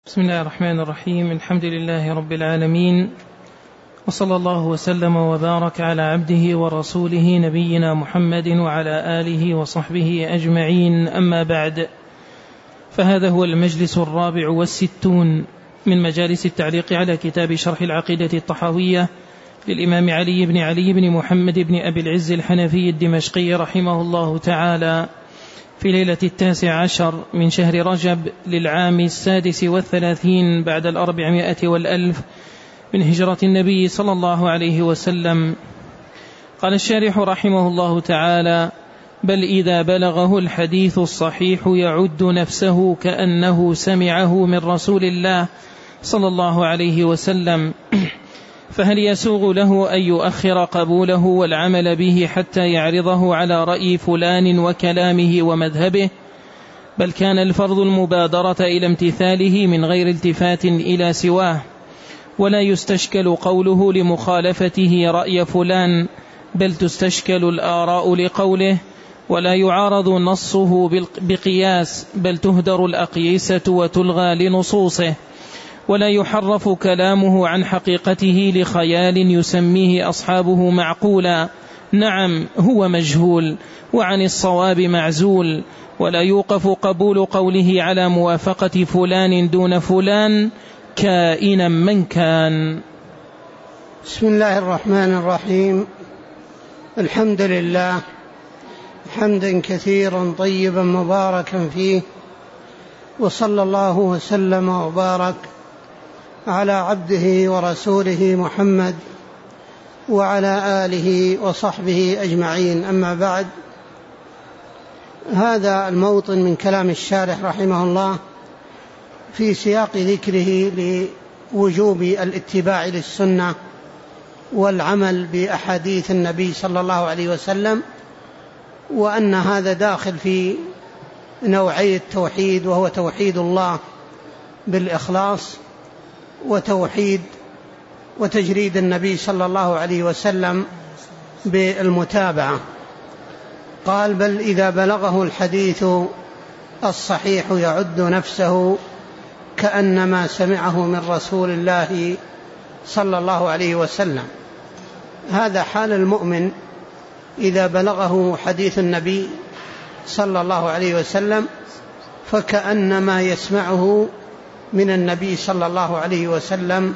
بسم الله الرحمن الرحيم. الحمد لله رب العالمين، وصلى الله وسلم وبارك على عبده ورسوله نبينا محمد وعلى آله وصحبه أجمعين. أما بعد، فهذا هو المجلس 64 من مجالس التعليق على كتاب شرح العقيدة الطحاوية للإمام علي بن محمد بن أبي العز الحنفي الدمشقي رحمه الله تعالى، في ليلة 19 من شهر رجب للعام 36 بعد 400 والألف من هجرة النبي صلى الله عليه وسلم. قال الشارح رحمه الله تعالى: بل إذا بلغه الحديث الصحيح يعد نفسه كأنه سمعه من رسول الله صلى الله عليه وسلم، فهل يسوغ له أن يؤخر قبوله والعمل به حتى يعرضه على رأي فلان وكلامه ومذهبه؟ بل كان الفرض المبادرة إلى امتثاله من غير التفات إلى سواه، ولا يستشكل قوله لمخالفته رأي فلان، بل تستشكل الآراء لقوله، ولا يعارض نصه بقياس، بل تهدر الأقيسة وتلغى لنصوصه، ولا يحرف كلامه عن حقيقته لخيال يسميه أصحابه معقولا، نعم هو مجهول وعن الصواب معزول، ولا يوقف قبول قوله على موافقة فلان دون فلان كائنا من كان. بسم الله الرحمن الرحيم. الحمد لله حمدا كثيرا طيبا مباركا فيه، وصلى الله وسلم وبارك على عبده ورسوله محمد وعلى آله وصحبه أجمعين. أما بعد، هذا الموطن من كلام الشارح رحمه الله في سياق ذكره لوجوب الاتباع للسنة والعمل بأحاديث النبي صلى الله عليه وسلم، وأن هذا داخل في نوعي التوحيد، وهو توحيد الله بالإخلاص، وتوحيد وتجريد النبي صلى الله عليه وسلم بالمتابعة. قال: بل إذا بلغه الحديث الصحيح يعد نفسه كأنما سمعه من رسول الله صلى الله عليه وسلم. هذا حال المؤمن إذا بلغه حديث النبي صلى الله عليه وسلم، فكأنما يسمعه من النبي صلى الله عليه وسلم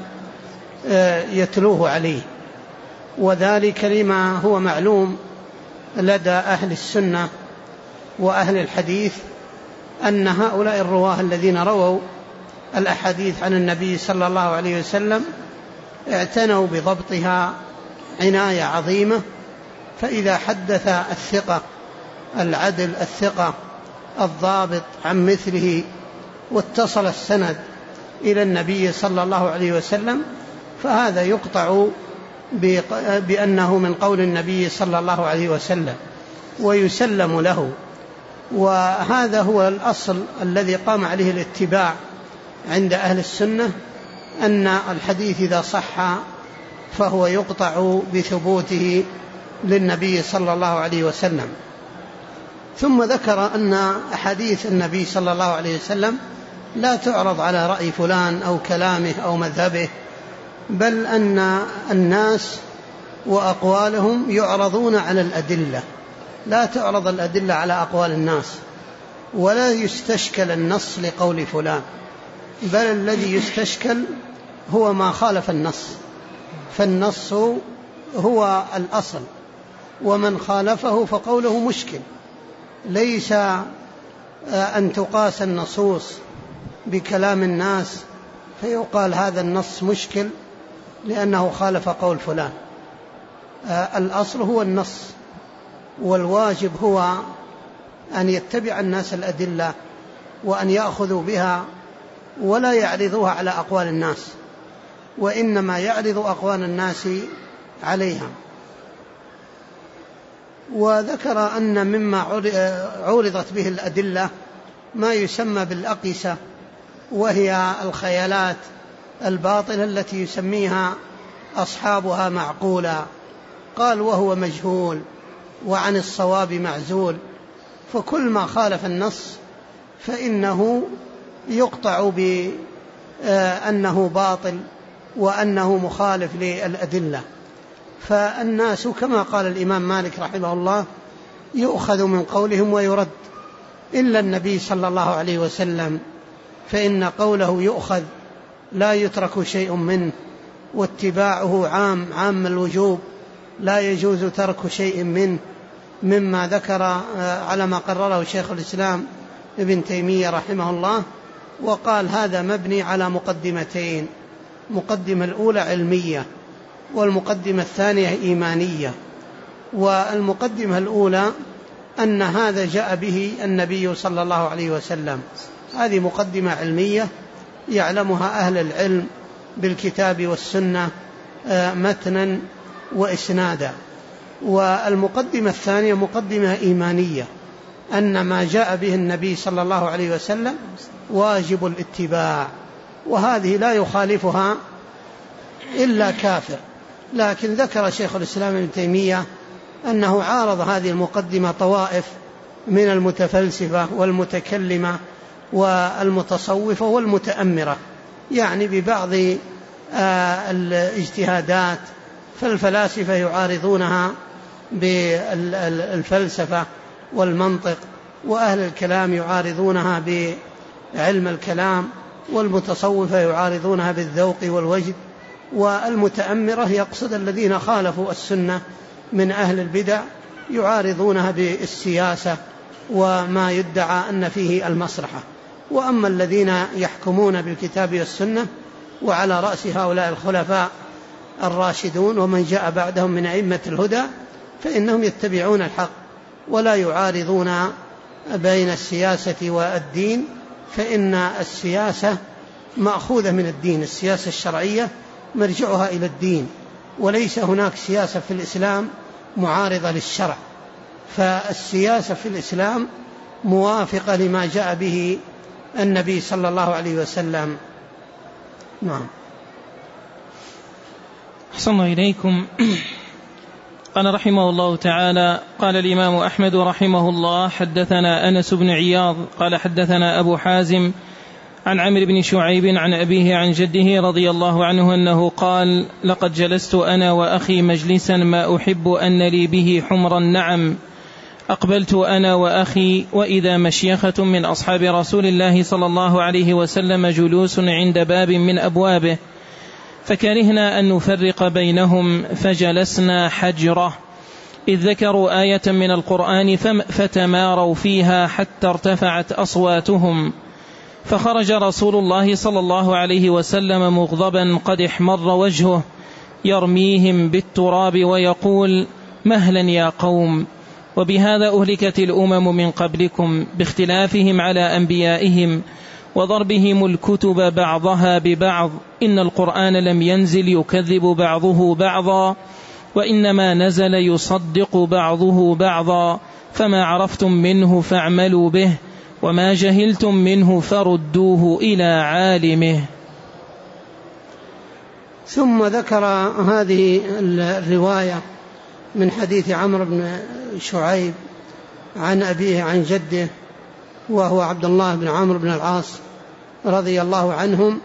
يتلوه عليه، وذلك لما هو معلوم لدى أهل السنة وأهل الحديث أن هؤلاء الرواه الذين رووا الأحاديث عن النبي صلى الله عليه وسلم اعتنوا بضبطها عناية عظيمة، فإذا حدث الثقة العدل الثقة الضابط عن مثله واتصل السند إلى النبي صلى الله عليه وسلم، فهذا يقطع بأنه من قول النبي صلى الله عليه وسلم ويسلم له. وهذا هو الأصل الذي قام عليه الاتباع عند أهل السنة، أن الحديث إذا صح فهو يقطع بثبوته للنبي صلى الله عليه وسلم. ثم ذكر أن أحاديث النبي صلى الله عليه وسلم لا تعرض على رأي فلان أو كلامه أو مذهبه، بل أن الناس وأقوالهم يعرضون على الأدلة، لا تعرض الأدلة على أقوال الناس، ولا يستشكل النص لقول فلان، بل الذي يستشكل هو ما خالف النص، فالنص هو الأصل، ومن خالفه فقوله مشكل. ليس أن تقاس النصوص بكلام الناس فيقال هذا النص مشكل لأنه خالف قول فلان. الأصل هو النص، والواجب هو أن يتبع الناس الأدلة وأن يأخذوا بها ولا يعرضوها على أقوال الناس، وإنما يعرض أقوال الناس عليها. وذكر أن مما عرضت به الأدلة ما يسمى بالأقيسة، وهي الخيالات الباطلة التي يسميها أصحابها معقولا. قال: وهو مجهول وعن الصواب معزول. فكل ما خالف النص فإنه يقطع أنه باطل وأنه مخالف للأدلة. فالناس كما قال الإمام مالك رحمه الله يؤخذ من قولهم ويرد، إلا النبي صلى الله عليه وسلم فإن قوله يؤخذ لا يترك شيء منه، واتباعه عام الوجوب، لا يجوز ترك شيء منه، مما ذكر على ما قرره شيخ الإسلام ابن تيمية رحمه الله. وقال هذا مبني على مقدمتين، مقدمة الأولى علمية والمقدمة الثانية إيمانية. والمقدمة الأولى أن هذا جاء به النبي صلى الله عليه وسلم، هذه مقدمة علمية يعلمها أهل العلم بالكتاب والسنة متنا وإسنادا. والمقدمة الثانية مقدمة إيمانية، أن ما جاء به النبي صلى الله عليه وسلم واجب الاتباع، وهذه لا يخالفها إلا كافر. لكن ذكر شيخ الإسلام ابن تيمية أنه عارض هذه المقدمة طوائف من المتفلسفة والمتكلمة والمتصوفة والمتأمرة، يعني ببعض الاجتهادات. فالفلاسفة يعارضونها بالفلسفة والمنطق، وأهل الكلام يعارضونها بعلم الكلام، والمتصوفة يعارضونها بالذوق والوجد، والمتأمرة يقصد الذين خالفوا السنة من أهل البدع يعارضونها بالسياسة وما يدعى أن فيه المصلحة. وأما الذين يحكمون بالكتاب والسنة وعلى رأس هؤلاء الخلفاء الراشدون ومن جاء بعدهم من أئمة الهدى فإنهم يتبعون الحق ولا يعارضون بين السياسة والدين، فإن السياسة مأخوذة من الدين، السياسة الشرعية مرجعها إلى الدين، وليس هناك سياسة في الإسلام معارضة للشرع. فالسياسة في الإسلام موافقة لما جاء به النبي صلى الله عليه وسلم. نعم. أحسن إليكم. قال رحمه الله تعالى: قال الإمام أحمد رحمه الله: حدثنا أنس بن عياض قال حدثنا أبو حازم عن عمرو بن شعيب عن أبيه عن جده رضي الله عنه أنه قال: لقد جلست أنا وأخي مجلسا ما أحب أن لي به حمر النعم، أقبلت أنا وأخي وإذا مشيخة من أصحاب رسول الله صلى الله عليه وسلم جلوس عند باب من أبوابه، فكرهنا أن نفرق بينهم فجلسنا حجرة، إذ ذكروا آية من القرآن فتماروا فيها حتى ارتفعت أصواتهم، فخرج رسول الله صلى الله عليه وسلم مغضبا قد احمر وجهه يرميهم بالتراب ويقول: مهلا يا قوم، وبهذا أهلكت الأمم من قبلكم باختلافهم على أنبيائهم وضربهم الكتب بعضها ببعض، إن القرآن لم ينزل يكذب بعضه بعضا، وإنما نزل يصدق بعضه بعضا، فما عرفتم منه فاعملوا به، وما جهلتم منه فردوه إلى عالمه. ثم ذكر هذه الرواية من حديث عمرو بن شعيب عن أبيه عن جده وهو عبد الله بن عمرو بن العاص رضي الله عنهم،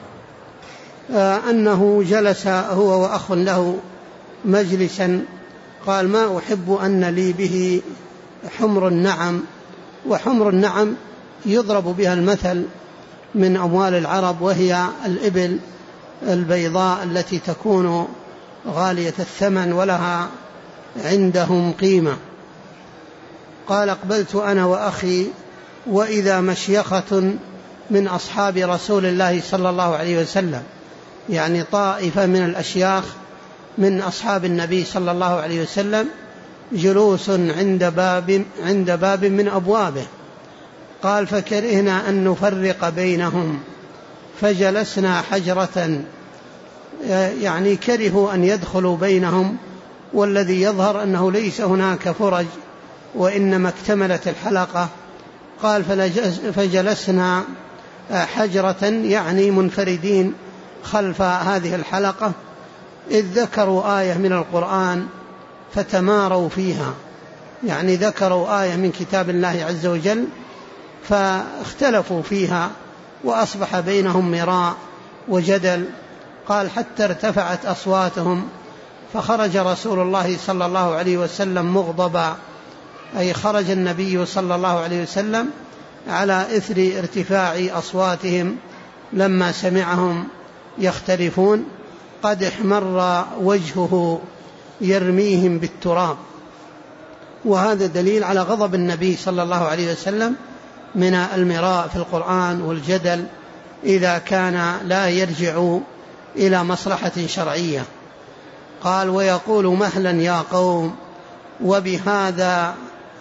أنه جلس هو وأخ له مجلسا، قال: ما أحب أن لي به حمر النعم. وحمر النعم يضرب بها المثل من أموال العرب، وهي الإبل البيضاء التي تكون غالية الثمن ولها عندهم قيمة. قال: أقبلت أنا وأخي وإذا مشيخة من أصحاب رسول الله صلى الله عليه وسلم، يعني طائفة من الأشياخ من أصحاب النبي صلى الله عليه وسلم جلوس عند باب من أبوابه. قال: فكرهنا أن نفرق بينهم فجلسنا حجرة، يعني كرهوا أن يدخلوا بينهم، والذي يظهر أنه ليس هناك فرج وإنما اكتملت الحلقة. قال: فجلسنا حجرة، يعني منفردين خلف هذه الحلقة، إذ ذكروا آية من القرآن فتماروا فيها، يعني ذكروا آية من كتاب الله عز وجل فاختلفوا فيها وأصبح بينهم مراء وجدل. قال حتى ارتفعت أصواتهم، فخرج رسول الله صلى الله عليه وسلم مغضبا، أي خرج النبي صلى الله عليه وسلم على إثر ارتفاع أصواتهم لما سمعهم يختلفون، قد احمر وجهه يرميهم بالتراب. وهذا دليل على غضب النبي صلى الله عليه وسلم من المراء في القرآن والجدل إذا كان لا يرجع إلى مصلحة شرعية. قال ويقول مهلا يا قوم وبهذا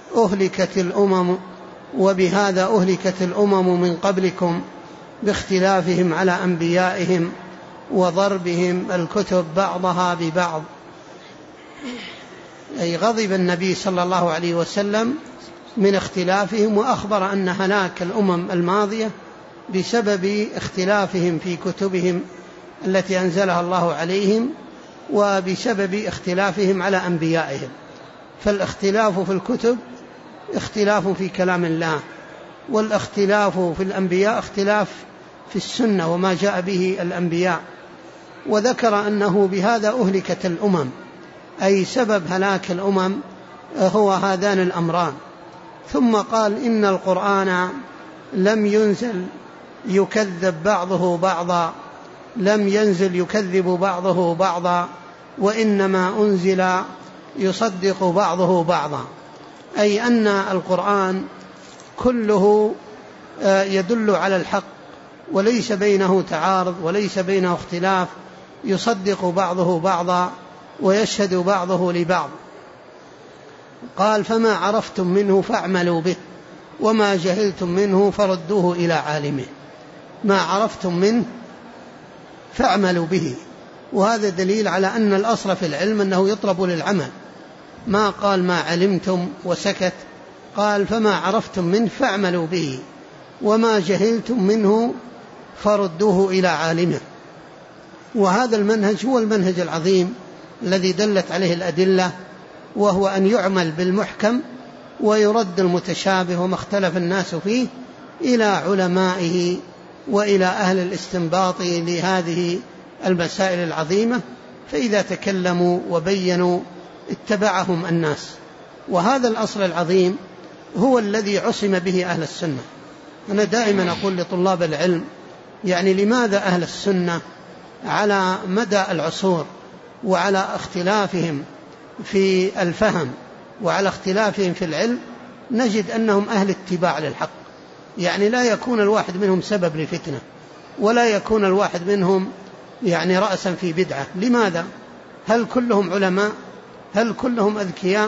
أهلكت الأمم من قبلكم باختلافهم على أنبيائهم وضربهم الكتب بعضها ببعض. أي غضب النبي صلى الله عليه وسلم من اختلافهم، وأخبر أن هلاك الأمم الماضية بسبب اختلافهم في كتبهم التي أنزلها الله عليهم وبسبب اختلافهم على أنبيائهم. فالاختلاف في الكتب اختلاف في كلام الله، والاختلاف في الأنبياء اختلاف في السنة وما جاء به الأنبياء. وذكر أنه بهذا أهلكت الأمم، أي سبب هلاك الأمم هو هذان الأمران. ثم قال إن القرآن لم ينزل يكذب بعضه بعضا وإنما أنزل يصدق بعضه بعضا، أي أن القرآن كله يدل على الحق وليس بينه تعارض وليس بينه اختلاف، يصدق بعضه بعضا ويشهد بعضه لبعض. قال فما عرفتم منه فاعملوا به وما جهلتم منه فردوه إلى عالمه. ما عرفتم منه فاعملوا به، وهذا دليل على أن الأصل في العلم أنه يطلب للعمل، ما قال ما علمتم وسكت، قال فما عرفتم منه فاعملوا به وما جهلتم منه فردوه إلى عالمه. وهذا المنهج هو المنهج العظيم الذي دلت عليه الأدلة، وهو أن يعمل بالمحكم ويرد المتشابه وما اختلف الناس فيه إلى علمائه وإلى أهل الاستنباط لهذه المسائل العظيمة، فإذا تكلموا وبينوا اتبعهم الناس. وهذا الأصل العظيم هو الذي عصم به أهل السنة. أنا دائما أقول لطلاب العلم يعني لماذا أهل السنة على مدى العصور وعلى اختلافهم في الفهم وعلى اختلافهم في العلم نجد أنهم أهل اتباع للحق، يعني لا يكون الواحد منهم سبب لفتنة ولا يكون الواحد منهم يعني رأسا في بدعة. لماذا؟ هل كلهم علماء؟ هل كلهم أذكياء؟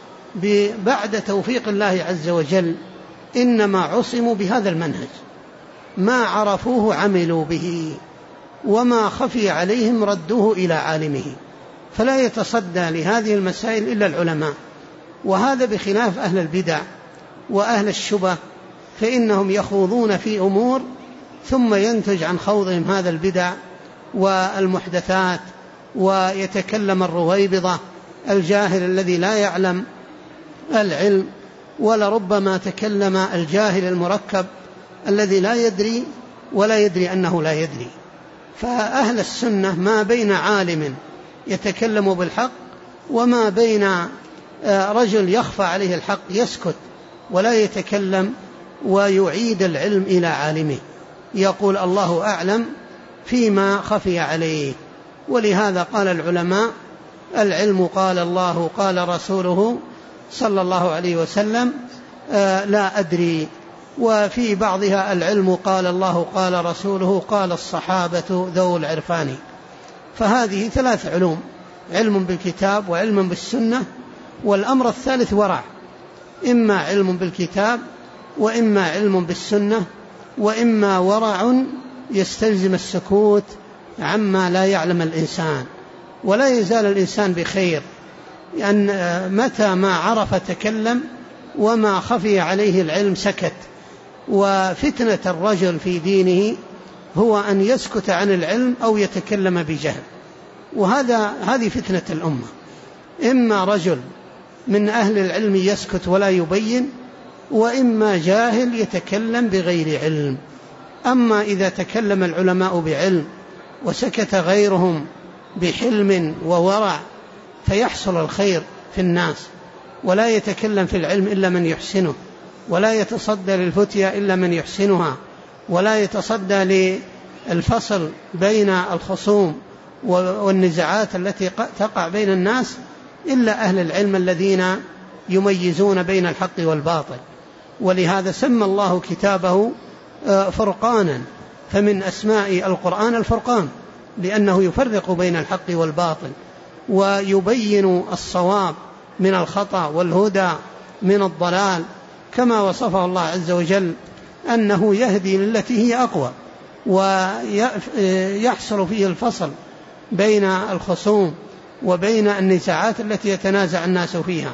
بعد توفيق الله عز وجل إنما عصموا بهذا المنهج، ما عرفوه عملوا به وما خفي عليهم ردوه إلى عالمه، فلا يتصدى لهذه المسائل إلا العلماء. وهذا بخلاف أهل البدع وأهل الشبه، فإنهم يخوضون في أمور ثم ينتج عن خوضهم هذا البدع والمحدثات، ويتكلم الرويبضة الجاهل الذي لا يعلم العلم، ولربما تكلم الجاهل المركب الذي لا يدري ولا يدري أنه لا يدري. فأهل السنة ما بين عالم يتكلم بالحق وما بين رجل يخفى عليه الحق يسكت ولا يتكلم ويعيد العلم إلى عالمه، يقول الله أعلم فيما خفي عليه. ولهذا قال العلماء العلم قال الله قال رسوله صلى الله عليه وسلم لا أدري، وفي بعضها العلم قال الله قال رسوله قال الصحابة ذو العرفان. فهذه ثلاث علوم، علم بالكتاب وعلم بالسنة، والأمر الثالث ورع، إما علم بالكتاب وإما علم بالسنة وإما ورع يستلزم السكوت عما لا يعلم الإنسان. ولا يزال الإنسان بخير، لأن متى ما عرف تكلم وما خفي عليه العلم سكت. وفتنة الرجل في دينه هو أن يسكت عن العلم أو يتكلم بجهل، هذه فتنة الأمة. إما رجل من أهل العلم يسكت ولا يبين، وإما جاهل يتكلم بغير علم. أما إذا تكلم العلماء بعلم وسكت غيرهم بحلم وورع فيحصل الخير في الناس، ولا يتكلم في العلم إلا من يحسنه، ولا يتصدى للفتيا إلا من يحسنها، ولا يتصدى للفصل بين الخصوم والنزاعات التي تقع بين الناس إلا أهل العلم الذين يميزون بين الحق والباطل. ولهذا سمى الله كتابه فرقانا، فمن أسماء القرآن الفرقان، لأنه يفرق بين الحق والباطل ويبين الصواب من الخطأ والهدى من الضلال، كما وصفه الله عز وجل أنه يهدي للتي هي أقوى، ويحصل فيه الفصل بين الخصوم وبين النزاعات التي يتنازع الناس فيها.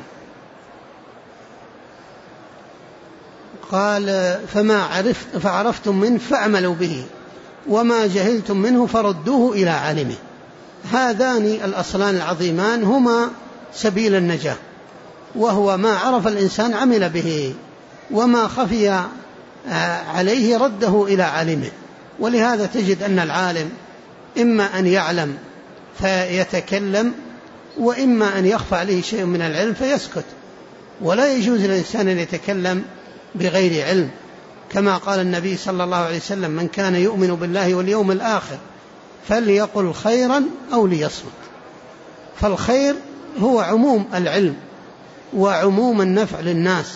قال فعرفتم منه فاعملوا به، وما جهلتم منه فردوه إلى عالمه. هذان الأصلان العظيمان هما سبيل النجاة، وهو ما عرف الإنسان عمل به، وما خفي عليه رده إلى عالمه. ولهذا تجد أن العالم إما أن يعلم فيتكلم، وإما أن يخفى عليه شيء من العلم فيسكت. ولا يجوز للإنسان أن يتكلم بغير علم، كما قال النبي صلى الله عليه وسلم: من كان يؤمن بالله واليوم الآخر فليقل خيرا أو ليصمت. فالخير هو عموم العلم وعموم النفع للناس،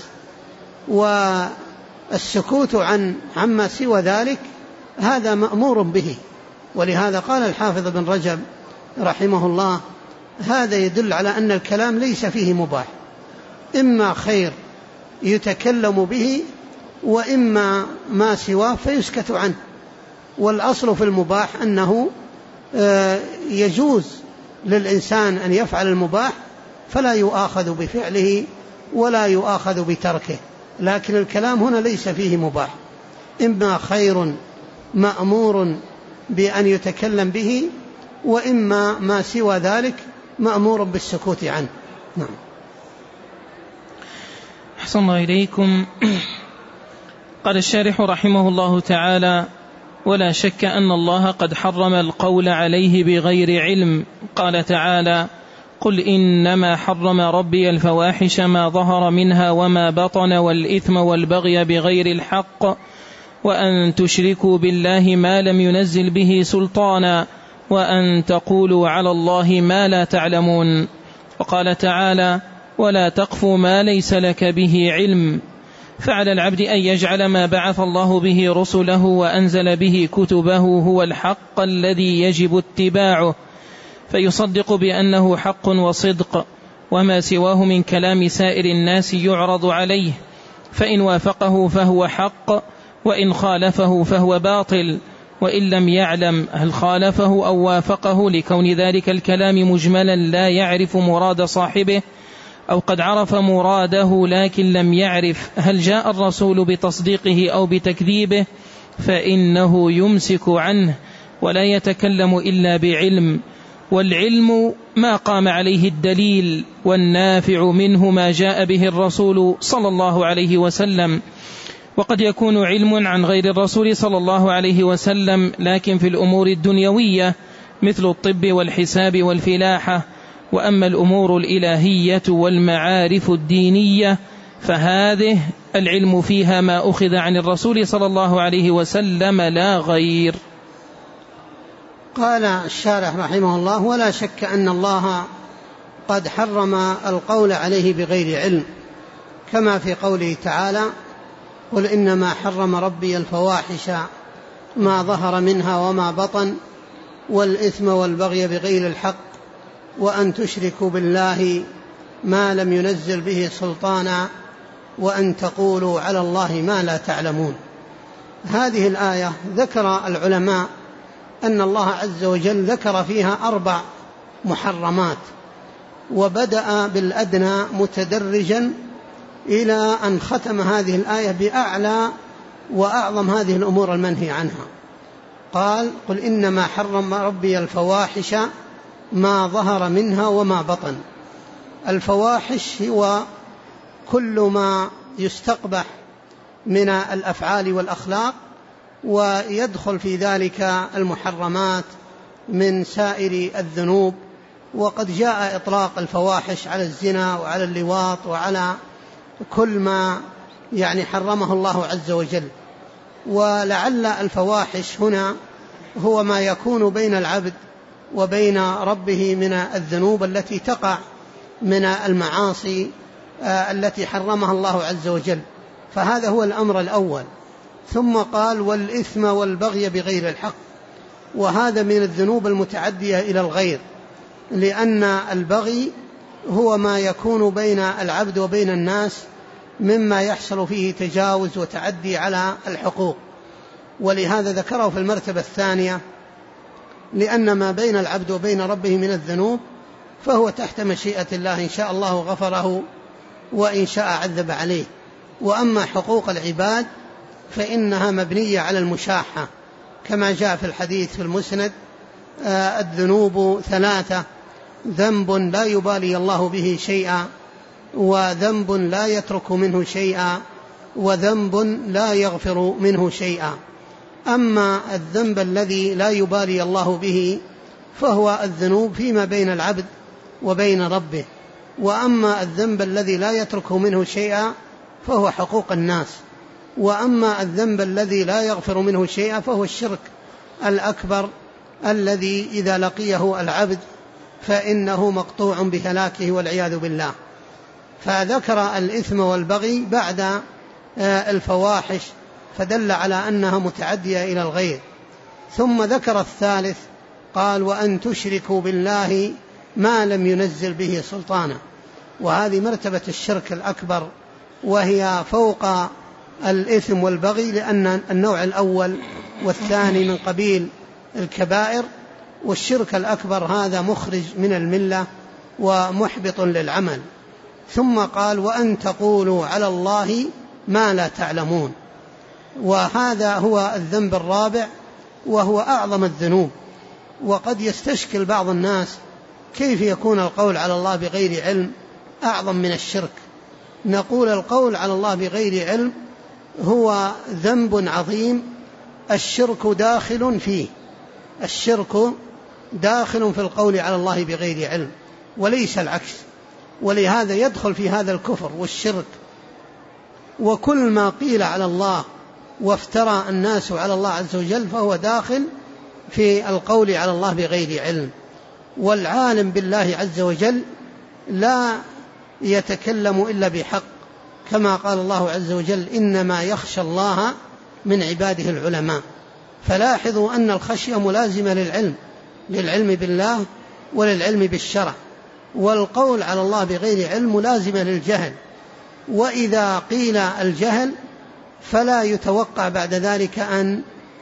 والسكوت عما سوى ذلك هذا مأمور به. ولهذا قال الحافظ بن رجب رحمه الله: هذا يدل على أن الكلام ليس فيه مباح، إما خير يتكلم به، وإما ما سواه فيسكت عنه. والأصل في المباح أنه يجوز للإنسان أن يفعل المباح فلا يؤاخذ بفعله ولا يؤاخذ بتركه، لكن الكلام هنا ليس فيه مباح، إما خير مأمور بأن يتكلم به، وإما ما سوى ذلك مأمور بالسكوت عنه. نعم. أحسن الله إليكم. قال الشارح رحمه الله تعالى: ولا شك أن الله قد حرم القول عليه بغير علم. قال تعالى: قل إنما حرم ربي الفواحش ما ظهر منها وما بطن والإثم والبغي بغير الحق وأن تشركوا بالله ما لم ينزل به سلطانا وأن تقولوا على الله ما لا تعلمون. وقال تعالى: ولا تقف ما ليس لك به علم. فعلى العبد أن يجعل ما بعث الله به رسله وأنزل به كتبه هو الحق الذي يجب اتباعه، فيصدق بأنه حق وصدق، وما سواه من كلام سائر الناس يعرض عليه، فإن وافقه فهو حق، وإن خالفه فهو باطل، وإن لم يعلم هل خالفه أو وافقه لكون ذلك الكلام مجملا لا يعرف مراد صاحبه، أو قد عرف مراده لكن لم يعرف هل جاء الرسول بتصديقه أو بتكذيبه، فإنه يمسك عنه ولا يتكلم إلا بعلم. والعلم ما قام عليه الدليل، والنافع منه ما جاء به الرسول صلى الله عليه وسلم. وقد يكون علم عن غير الرسول صلى الله عليه وسلم، لكن في الأمور الدنيوية مثل الطب والحساب والفلاحة. وأما الأمور الإلهية والمعارف الدينية فهذه العلم فيها ما أخذ عن الرسول صلى الله عليه وسلم لا غير. قال الشارح رحمه الله: ولا شك أن الله قد حرم القول عليه بغير علم، كما في قوله تعالى: قل إنما حرم ربي الفواحش ما ظهر منها وما بطن والإثم والبغي بغير الحق وأن تشركوا بالله ما لم ينزل به سلطانا وأن تقولوا على الله ما لا تعلمون. هذه الآية ذكر العلماء أن الله عز وجل ذكر فيها 4 محرمات، وبدأ بالأدنى متدرجا إلى أن ختم هذه الآية بأعلى وأعظم هذه الأمور المنهي عنها. قال: قل إنما حرم ربي الفواحش ما ظهر منها وما بطن. الفواحش هو كل ما يستقبح من الأفعال والأخلاق ويدخل في ذلك المحرمات من سائر الذنوب. وقد جاء إطلاق الفواحش على الزنا وعلى اللواط وعلى كل ما حرمه الله عز وجل. ولعل الفواحش هنا هو ما يكون بين العبد وبين ربه من الذنوب التي تقع من المعاصي التي حرمها الله عز وجل، فهذا هو الأمر الأول. ثم قال والإثم والبغي بغير الحق، وهذا من الذنوب المتعدية إلى الغير، لأن البغي هو ما يكون بين العبد وبين الناس مما يحصل فيه تجاوز وتعدي على الحقوق، ولهذا ذكره في المرتبة الثانية، لأن ما بين العبد وبين ربه من الذنوب فهو تحت مشيئة الله، إن شاء الله غفره وإن شاء عذب عليه. وأما حقوق العباد فإنها مبنية على المشاحة، كما جاء في الحديث في المسند: الذنوب ثلاثة: ذنب لا يبالي الله به شيئا، وذنب لا يترك منه شيئا، وذنب لا يغفر منه شيئا. أما الذنب الذي لا يبالي الله به فهو الذنوب فيما بين العبد وبين ربه، وأما الذنب الذي لا يترك منه شيئا فهو حقوق الناس، وأما الذنب الذي لا يغفر منه شيئا فهو الشرك الأكبر الذي إذا لقيه العبد فإنه مقطوع بهلاكه والعياذ بالله. فذكر الإثم والبغي بعد الفواحش، فدل على أنها متعدية إلى الغير. ثم ذكر الثالث، قال وأن تشركوا بالله ما لم ينزل به سلطانا، وهذه مرتبة الشرك الأكبر، وهي فوق الإثم والبغي، لأن النوع الأول والثاني من قبيل الكبائر، والشرك الأكبر هذا مخرج من الملة ومحبط للعمل. ثم قال وأن تقولوا على الله ما لا تعلمون، وهذا هو الذنب الرابع، وهو أعظم الذنوب. وقد يستشكل بعض الناس كيف يكون القول على الله بغير علم أعظم من الشرك. نقول القول على الله بغير علم هو ذنب عظيم، الشرك داخل فيه، الشرك داخل في القول على الله بغير علم وليس العكس، ولهذا يدخل في هذا الكفر والشرك. وكل ما قيل على الله وافترى الناس على الله عز وجل فهو داخل في القول على الله بغير علم. والعالم بالله عز وجل لا يتكلم إلا بحق، كما قال الله عز وجل إنما يخشى الله من عباده العلماء. فلاحظوا أن الخشية ملازمة للعلم بالله وللعلم بالشرع، والقول على الله بغير علم ملازمة للجهل. وإذا قيل الجهل فلا يتوقع بعد ذلك أن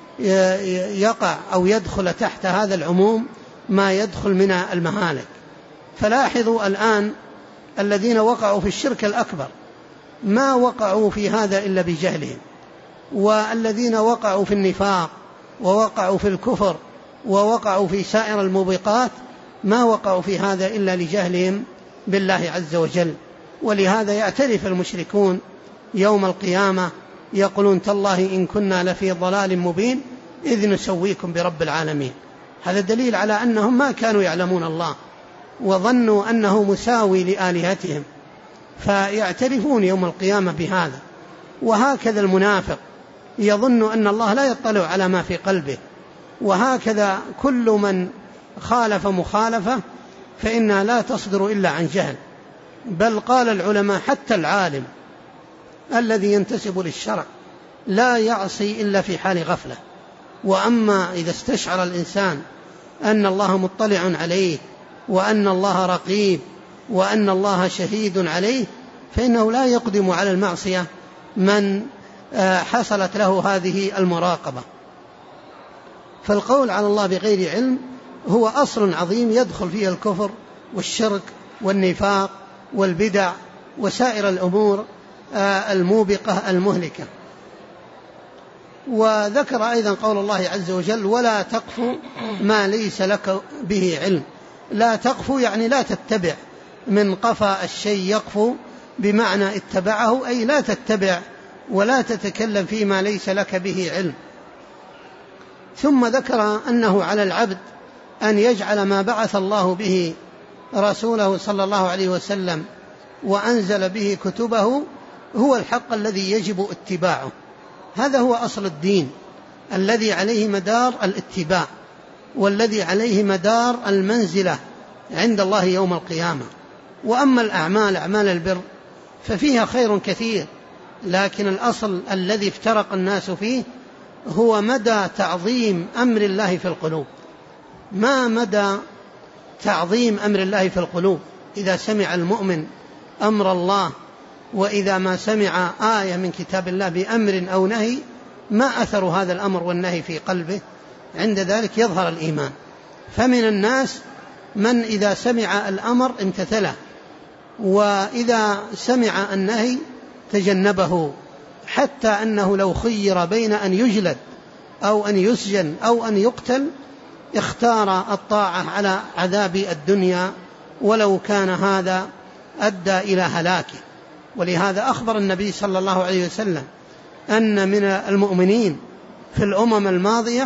يقع أو يدخل تحت هذا العموم ما يدخل من المهالك. فلاحظوا الآن الذين وقعوا في الشرك الأكبر ما وقعوا في هذا إلا بجهلهم، والذين وقعوا في النفاق ووقعوا في الكفر ووقعوا في سائر الموبقات ما وقعوا في هذا إلا لجهلهم بالله عز وجل. ولهذا يعترف المشركون يوم القيامة يقولون تالله إن كنا لفي ضلال مبين إذ نسويكم برب العالمين. هذا دليل على أنهم ما كانوا يعلمون الله وظنوا أنه مساوي لآلهتهم، فيعترفون يوم القيامة بهذا. وهكذا المنافق يظن أن الله لا يطلع على ما في قلبه، وهكذا كل من خالف مخالفة فإنها لا تصدر إلا عن جهل. بل قال العلماء حتى العالم الذي ينتسب للشرع لا يعصي إلا في حال غفلة، وأما إذا استشعر الإنسان أن الله مطلع عليه وأن الله رقيب وأن الله شهيد عليه فإنه لا يقدم على المعصية من حصلت له هذه المراقبة. فالقول على الله بغير علم هو أصل عظيم يدخل فيه الكفر والشرك والنفاق والبدع وسائر الأمور الموبقة المهلكة. وذكر أيضا قول الله عز وجل ولا تقف ما ليس لك به علم. لا تقف يعني لا تتبع، من قفى الشيء يقفو بمعنى اتبعه، أي لا تتبع ولا تتكلم فيما ليس لك به علم. ثم ذكر أنه على العبد أن يجعل ما بعث الله به رسوله صلى الله عليه وسلم وأنزل به كتبه هو الحق الذي يجب اتباعه. هذا هو أصل الدين الذي عليه مدار الاتباع، والذي عليه مدار المنزلة عند الله يوم القيامة. وأما الأعمال، أعمال البر، ففيها خير كثير، لكن الأصل الذي افترق الناس فيه هو مدى تعظيم أمر الله في القلوب. ما مدى تعظيم أمر الله في القلوب إذا سمع المؤمن أمر الله، وإذا ما سمع آية من كتاب الله بأمر أو نهي ما أثر هذا الأمر والنهي في قلبه، عند ذلك يظهر الإيمان. فمن الناس من إذا سمع الأمر امتثله، وإذا سمع النهي تجنبه، حتى أنه لو خير بين أن يجلد أو أن يسجن أو أن يقتل اختار الطاعة على عذاب الدنيا ولو كان هذا أدى إلى هلاكه. ولهذا أخبر النبي صلى الله عليه وسلم أن من المؤمنين في الأمم الماضية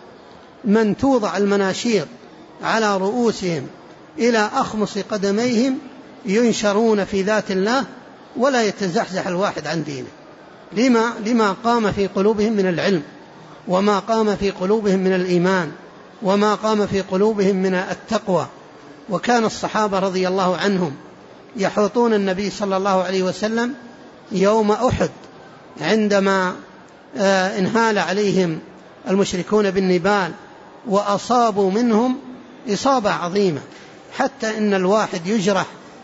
من توضع المناشير على رؤوسهم إلى أخمص قدميهم ينشرون في ذات الله ولا يتزحزح الواحد عن دينه. لما قام في قلوبهم من العلم، وما قام في قلوبهم من الإيمان، وما قام في قلوبهم من التقوى. وكان الصحابة رضي الله عنهم يحوطون النبي صلى الله عليه وسلم يوم أحد عندما انهال عليهم المشركون بالنبال وأصابوا منهم إصابة عظيمة، حتى إن الواحد يجرح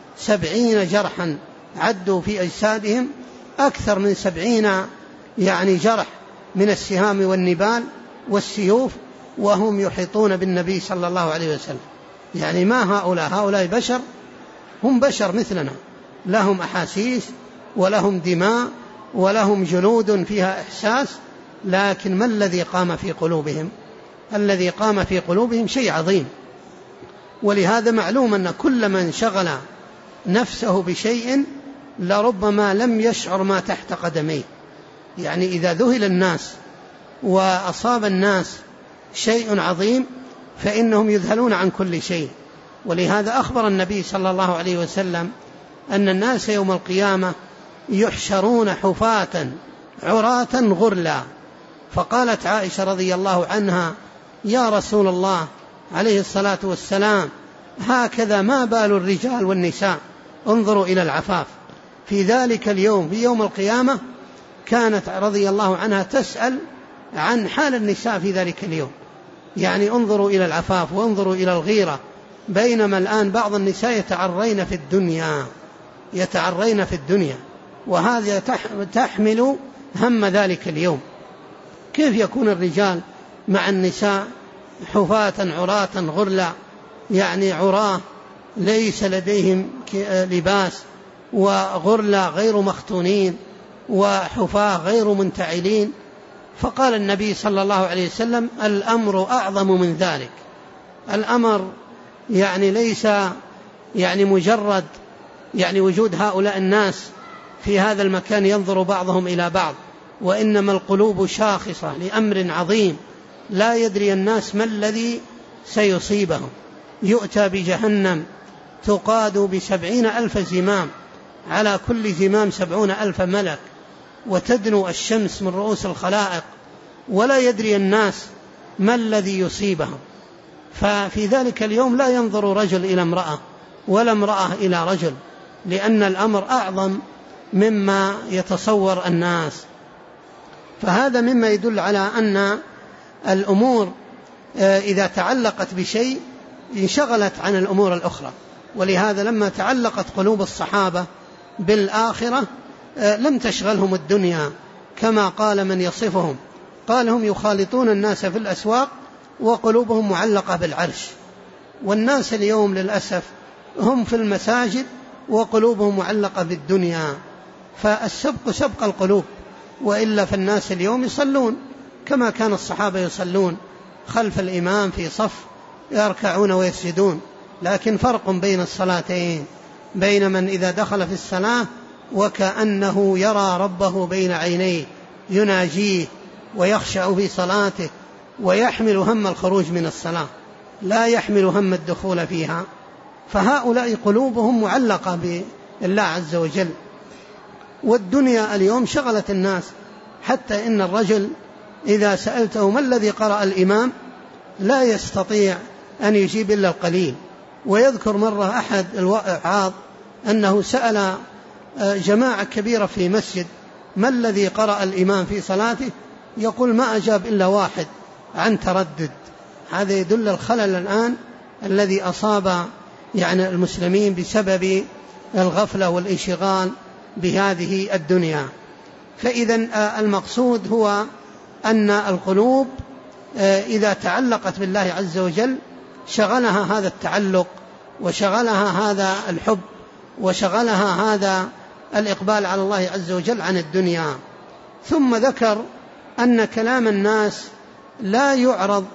70 جرحا عدوا في أجسادهم، أكثر من 70 يعني جرح من السهام والنبال والسيوف، وهم يحيطون بالنبي صلى الله عليه وسلم. يعني ما هؤلاء بشر، هم بشر مثلنا، لهم أحاسيس ولهم دماء ولهم جلود فيها إحساس، لكن ما الذي قام في قلوبهم؟ الذي قام في قلوبهم شيء عظيم. ولهذا معلوم أن كل من شغل نفسه بشيء لربما لم يشعر ما تحت قدميه. يعني إذا ذهل الناس وأصاب الناس شيء عظيم فإنهم يذهلون عن كل شيء. ولهذا أخبر النبي صلى الله عليه وسلم أن الناس يوم القيامة يحشرون حفاة عراة غرلا. فقالت عائشة رضي الله عنها: يا رسول الله عليه الصلاة والسلام، هكذا ما بال الرجال والنساء؟ انظروا إلى العفاف في ذلك اليوم. في يوم القيامة كانت رضي الله عنها تسأل عن حال النساء في ذلك اليوم. يعني انظروا إلى العفاف وانظروا إلى الغيرة، بينما الآن بعض النساء يتعرين في الدنيا، وهذا تحمل هم ذلك اليوم. كيف يكون الرجال مع النساء حفاة عراة غرلا؟ يعني عراه ليس لديهم لباس، وغرلا غير مختونين، وحفاة غير منتعلين. فقال النبي صلى الله عليه وسلم: الأمر أعظم من ذلك. الأمر يعني ليس يعني مجرد يعني وجود هؤلاء الناس في هذا المكان ينظر بعضهم إلى بعض، وإنما القلوب شاخصة لأمر عظيم لا يدري الناس ما الذي سيصيبهم. يؤتى بجهنم تقاد 70,000 زمام، على كل زمام 70,000 ملك، وتدنو الشمس من رؤوس الخلائق، ولا يدري الناس ما الذي يصيبهم. ففي ذلك اليوم لا ينظر رجل إلى امرأة ولا امرأة إلى رجل، لأن الأمر أعظم مما يتصور الناس. فهذا مما يدل على أن الأمور إذا تعلقت بشيء انشغلت عن الأمور الأخرى. ولهذا لما تعلقت قلوب الصحابة بالآخرة لم تشغلهم الدنيا، كما قال من يصفهم، قال: هم يخالطون الناس في الأسواق وقلوبهم معلقة بالعرش. والناس اليوم للأسف هم في المساجد وقلوبهم معلقة بالدنيا. فالسبق سبق القلوب، وإلا فالناس اليوم يصلون كما كان الصحابة يصلون خلف الإمام في صف، يركعون ويسجدون. لكن فرق بين الصلاتين، بين من إذا دخل في الصلاة وكأنه يرى ربه بين عينيه يناجيه ويخشع في صلاته، ويحمل هم الخروج من الصلاة، لا يحمل هم الدخول فيها، فهؤلاء قلوبهم معلقة بالله عز وجل. والدنيا اليوم شغلت الناس، حتى إن الرجل إذا سألته ما الذي قرأ الإمام لا يستطيع أن يجيب إلا القليل. ويذكر مرة أحد الوعاظ أنه سأل جماعة كبيرة في مسجد ما الذي قرأ الإمام في صلاته، يقول ما أجاب إلا واحد عن تردد. هذا يدل الخلل الآن الذي أصاب يعني المسلمين بسبب الغفلة والانشغال بهذه الدنيا. فإذا المقصود هو أن القلوب إذا تعلقت بالله عز وجل شغلها هذا التعلق، وشغلها هذا الحب، وشغلها هذا الإقبال على الله عز وجل عن الدنيا. ثم ذكر أن كلام الناس لا يعرض،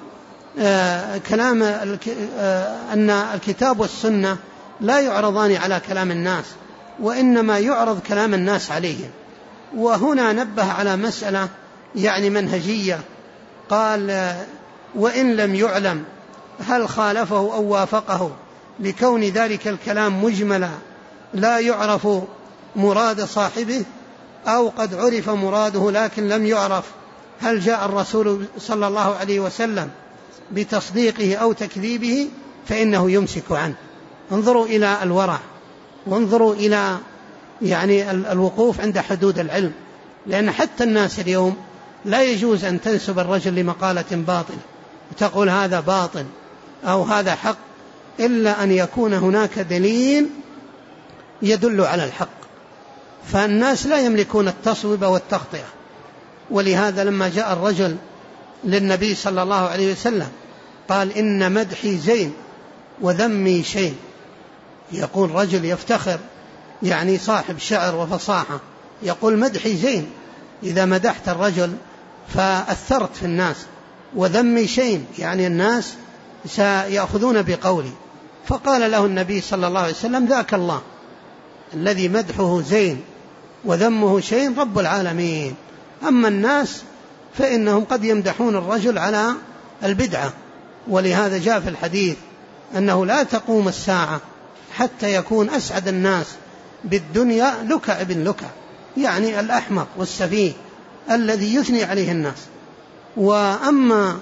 أن الكتاب والسنة لا يعرضان على كلام الناس، وإنما يعرض كلام الناس عليهم. وهنا نبه على مسألة يعني منهجية، قال وإن لم يعلم هل خالفه أو وافقه، لكون ذلك الكلام مجملا لا يعرف مراد صاحبه، أو قد عرف مراده لكن لم يعرف هل جاء الرسول صلى الله عليه وسلم بتصديقه أو تكذيبه، فإنه يمسك عنه. انظروا إلى الورع، وانظروا إلى يعني الوقوف عند حدود العلم، لأن حتى الناس اليوم لا يجوز أن تنسب الرجل لمقالة باطل وتقول هذا باطل أو هذا حق، إلا أن يكون هناك دليل يدل على الحق. فالناس لا يملكون التصويب والتخطئة. ولهذا لما جاء الرجل للنبي صلى الله عليه وسلم قال إن مدحي زين وذمي شين، يقول رجل يفتخر يعني صاحب شعر وفصاحة، يقول مدحي زين، إذا مدحت الرجل فأثرت في الناس، وذمي شين يعني الناس سيأخذون بقولي. فقال له النبي صلى الله عليه وسلم ذاك الله الذي مدحه زين وذمه شين رب العالمين. أما الناس فإنهم قد يمدحون الرجل على البدعة. ولهذا جاء في الحديث أنه لا تقوم الساعة حتى يكون أسعد الناس بالدنيا لكع ابن لكع، يعني الأحمق والسفيه الذي يثني عليه الناس. وأما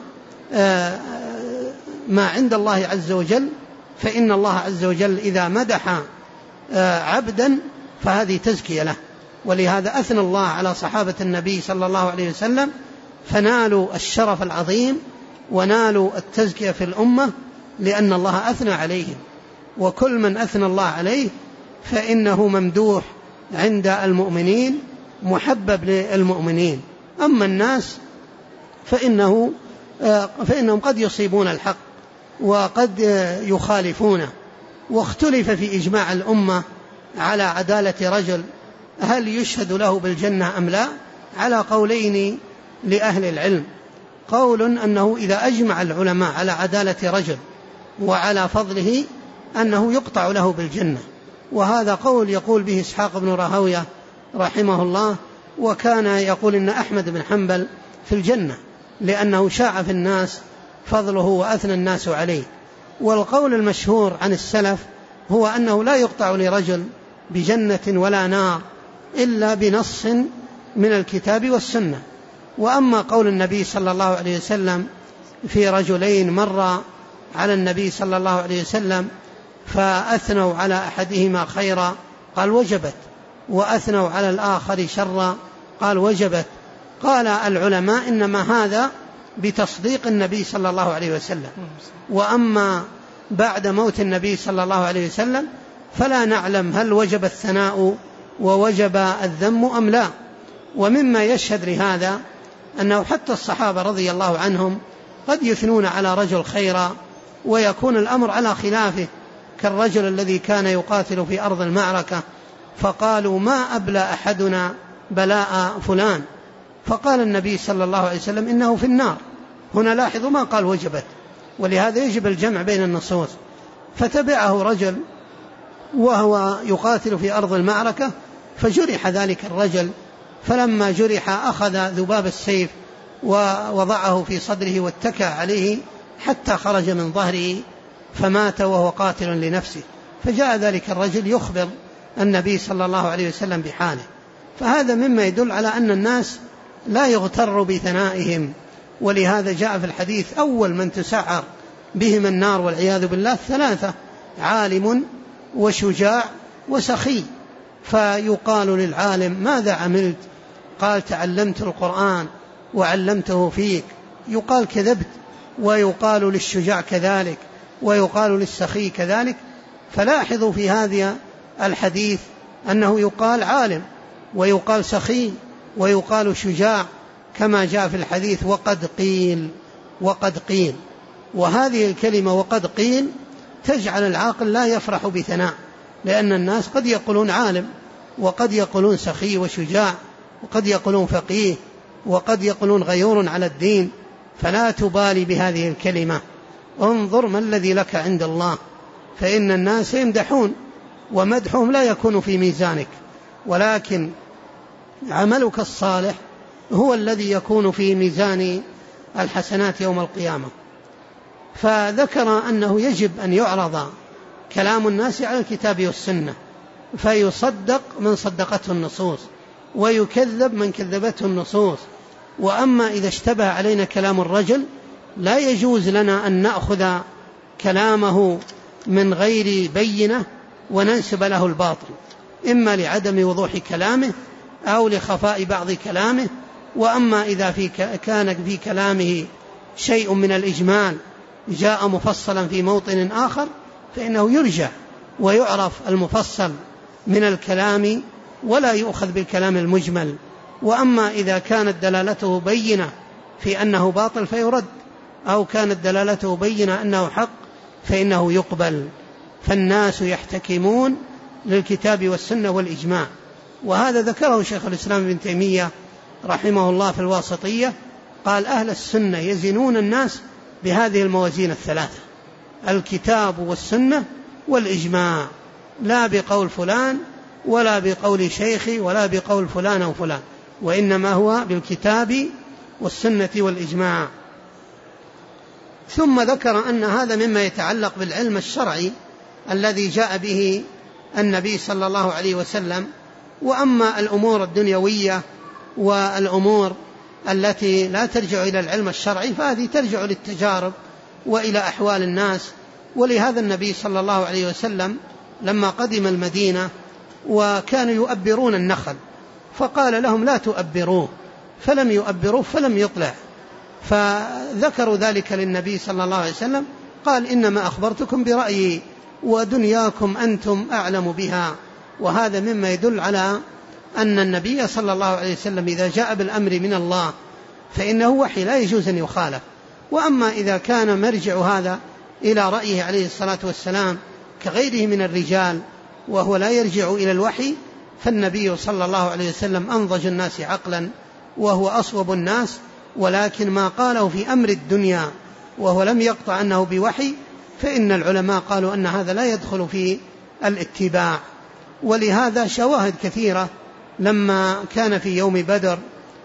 ما عند الله عز وجل فإن الله عز وجل إذا مدح عبدا فهذه تزكية له. ولهذا أثنى الله على صحابة النبي صلى الله عليه وسلم فنالوا الشرف العظيم ونالوا التزكية في الأمة، لأن الله أثنى عليهم. وكل من أثنى الله عليه فإنه ممدوح عند المؤمنين محبب للمؤمنين. أما الناس فإنهم قد يصيبون الحق وقد يخالفونه. واختلف في إجماع الأمة على عدالة رجل، هل يشهد له بالجنة أم لا، على قولين لأهل العلم. قول أنه إذا أجمع العلماء على عدالة رجل وعلى فضله أنه يقطع له بالجنة، وهذا قول يقول به إسحاق بن راهويه رحمه الله، وكان يقول إن أحمد بن حنبل في الجنة لأنه شاع في الناس فضله وأثنى الناس عليه. والقول المشهور عن السلف هو أنه لا يقطع لرجل بجنة ولا نار إلا بنص من الكتاب والسنة. وأما قول النبي صلى الله عليه وسلم في رجلين مر على النبي صلى الله عليه وسلم فأثنوا على أحدهما خيرا قال وجبت، وأثنوا على الآخر شرا قال وجبت، قال العلماء إنما هذا بتصديق النبي صلى الله عليه وسلم. وأما بعد موت النبي صلى الله عليه وسلم فلا نعلم هل وجب الثناء ووجب الذم أم لا. ومما يشهد لهذا أنه حتى الصحابة رضي الله عنهم قد يثنون على رجل خيرا ويكون الأمر على خلافه، كالرجل الذي كان يقاتل في أرض المعركة فقالوا ما أبلى أحدنا بلاء فلان، فقال النبي صلى الله عليه وسلم إنه في النار. هنا لاحظوا ما قال وجبت، ولهذا يجب الجمع بين النصوص. فتبعه رجل وهو يقاتل في أرض المعركة فجرح ذلك الرجل، فلما جرح أخذ ذباب السيف ووضعه في صدره واتكى عليه حتى خرج من ظهره فمات وهو قاتل لنفسه. فجاء ذلك الرجل يخبر النبي صلى الله عليه وسلم بحاله. فهذا مما يدل على أن الناس لا يغتر بثنائهم، ولهذا جاء في الحديث أول من تسعر بهم النار والعياذ بالله 3: عالم وشجاع وسخي. فيقال للعالم: ماذا عملت؟ قال: تعلمت القرآن وعلمته فيك. يقال: كذبت. ويقال للشجاع كذلك، ويقال للسخي كذلك. فلاحظوا في هذا الحديث أنه يقال عالم، ويقال سخي، ويقال شجاع، كما جاء في الحديث: وقد قيل. وقد قيل. وهذه الكلمة وقد قيل تجعل العاقل لا يفرح بثناء، لأن الناس قد يقولون عالم، وقد يقولون سخي وشجاع، وقد يقولون فقيه، وقد يقولون غيور على الدين. فلا تبالي بهذه الكلمة، انظر ما الذي لك عند الله، فإن الناس يمدحون ومدحهم لا يكون في ميزانك، ولكن عملك الصالح هو الذي يكون في ميزان الحسنات يوم القيامة. فذكر أنه يجب أن يعرض كلام الناس على الكتاب والسنة، فيصدق من صدقته النصوص، ويكذب من كذبته النصوص. وأما إذا اشتبه علينا كلام الرجل لا يجوز لنا أن نأخذ كلامه من غير بينة وننسب له الباطل، إما لعدم وضوح كلامه أو لخفاء بعض كلامه. وأما إذا كان في كلامه شيء من الإجمال جاء مفصلا في موطن آخر فإنه يرجع ويعرف المفصل من الكلام ولا يؤخذ بالكلام المجمل. وأما إذا كانت دلالته بينة في أنه باطل فيرد، أو كانت دلالته بينة أنه حق فإنه يقبل. فالناس يحتكمون للكتاب والسنة والإجماع. وهذا ذكره شيخ الإسلام ابن تيمية رحمه الله في الواسطية، قال: أهل السنة يزنون الناس بهذه الموازين الثلاثة: الكتاب والسنة والإجماع، لا بقول فلان ولا بقول شيخي ولا بقول فلان أو فلان، وإنما هو بالكتاب والسنة والإجماع. ثم ذكر أن هذا مما يتعلق بالعلم الشرعي الذي جاء به النبي صلى الله عليه وسلم. وأما الأمور الدنيوية والأمور التي لا ترجع إلى العلم الشرعي فهذه ترجع للتجارب وإلى أحوال الناس. ولهذا النبي صلى الله عليه وسلم لما قدم المدينة وكانوا يؤبرون النخل فقال لهم: لا تؤبروه، فلم يؤبروه فلم يطلع. فذكروا ذلك للنبي صلى الله عليه وسلم، قال: إنما أخبرتكم برأيي ودنياكم أنتم أعلم بها. وهذا مما يدل على أن النبي صلى الله عليه وسلم إذا جاء بالأمر من الله فإنه وحي لا يجوز أن يخالف. وأما إذا كان مرجع هذا إلى رأيه عليه الصلاة والسلام كغيره من الرجال وهو لا يرجع إلى الوحي، فالنبي صلى الله عليه وسلم أنضج الناس عقلا وهو أصوب الناس. ولكن ما قاله في أمر الدنيا وهو لم يقطع أنه بوحي فإن العلماء قالوا أن هذا لا يدخل في الاتباع. ولهذا شواهد كثيرة لما كان في يوم بدر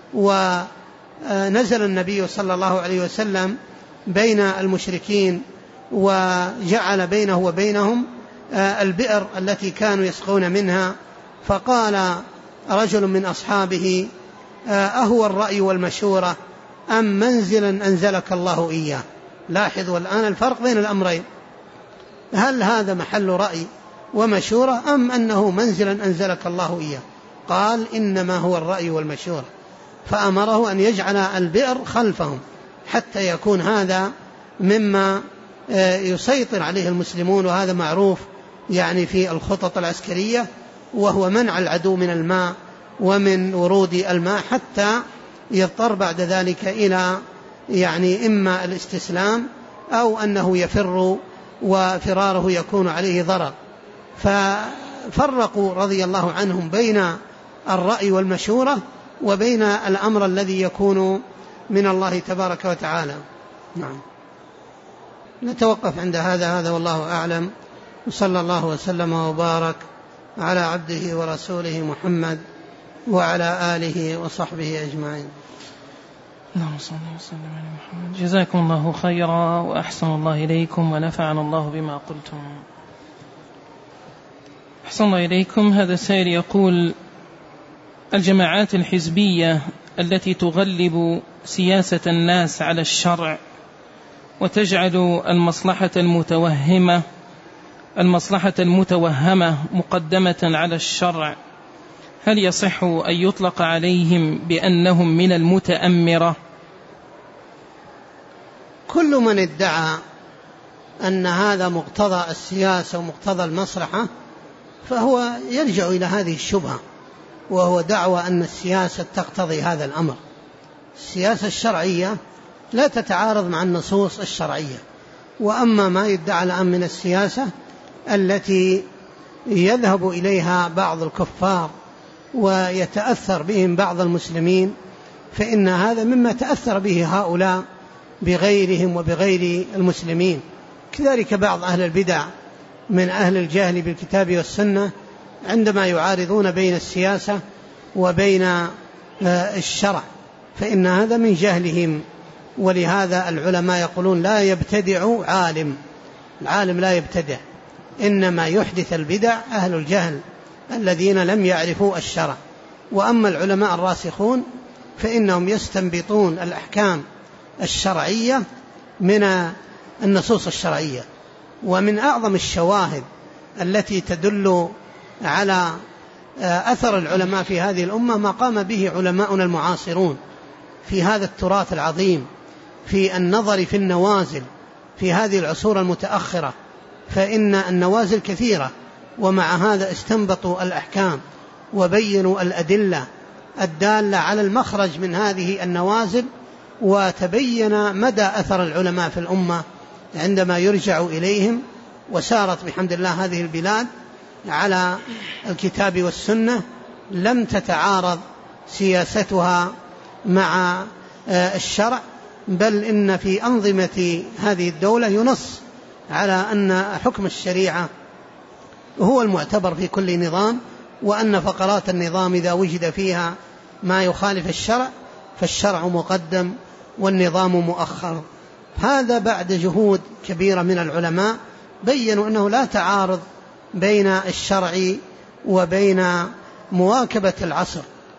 ونزل النبي صلى الله عليه وسلم بين المشركين وجعل بينه وبينهم البئر التي كانوا يسقون منها، فقال رجل من أصحابه: أهو الرأي والمشورة أم منزلا أنزلك الله إياه؟ لاحظوا الآن الفرق بين الأمرين، هل هذا محل رأي ومشورة أم أنه منزلا أنزلك الله إياه؟ قال: إنما هو الرأي والمشورة. فأمره أن يجعل البئر خلفهم حتى يكون هذا مما يسيطر عليه المسلمون، وهذا معروف يعني في الخطط العسكرية، وهو منع العدو من الماء ومن ورود الماء حتى يضطر بعد ذلك إلى يعني إما الاستسلام أو أنه يفر وفراره يكون عليه ضرر. ففرقوا رضي الله عنهم بين الرأي والمشورة وبين الأمر الذي يكون من الله تبارك وتعالى. نعم، نتوقف عند هذا والله أعلم، وصلى الله وسلم وبارك على عبده ورسوله محمد وعلى آله وصحبه أجمعين. اللهم صل وسلم على محمد. جزاكم الله خيرا وأحسن الله إليكم ونفعنا الله بما قلتم. أحسن الله إليكم. هذا السائل يقول: الجماعات الحزبية التي تغلب سياسة الناس على الشرع وتجعل المصلحة المتوهمة مقدمة على الشرع، هل يصح أن يطلق عليهم بأنهم من المتأمرة؟ كل من ادعى أن هذا مقتضى السياسة ومقتضى المصلحة فهو يرجع إلى هذه الشبهة، وهو دعوى أن السياسة تقتضي هذا الأمر. السياسة الشرعية لا تتعارض مع النصوص الشرعية. وأما ما يدعى الآن من السياسة التي يذهب إليها بعض الكفار ويتأثر بهم بعض المسلمين، فإن هذا مما تأثر به هؤلاء بغيرهم وبغير المسلمين. كذلك بعض أهل البدع من أهل الجهل بالكتاب والسنة عندما يعارضون بين السياسة وبين الشرع فإن هذا من جهلهم. ولهذا العلماء يقولون لا يبتدع عالم، العالم لا يبتدع، إنما يحدث البدع أهل الجهل الذين لم يعرفوا الشرع. وأما العلماء الراسخون فإنهم يستنبطون الأحكام الشرعية من النصوص الشرعية. ومن أعظم الشواهد التي تدل على أثر العلماء في هذه الأمة ما قام به علماؤنا المعاصرون في هذا التراث العظيم، في النظر في النوازل في هذه العصور المتأخرة، فإن النوازل كثيرة، ومع هذا استنبطوا الأحكام وبينوا الأدلة الدالة على المخرج من هذه النوازل، وتبين مدى أثر العلماء في الأمة عندما يرجع إليهم. وسارت بحمد الله هذه البلاد على الكتاب والسنة، لم تتعارض سياستها مع الشرع، بل إن في أنظمة هذه الدولة ينص على أن حكم الشريعة هو المعتبر في كل نظام، وأن فقرات النظام إذا وجد فيها ما يخالف الشرع فالشرع مقدم والنظام مؤخر. هذا بعد جهود كبيرة من العلماء بيّنوا أنه لا تعارض بين الشرع وبين مواكبة العصر،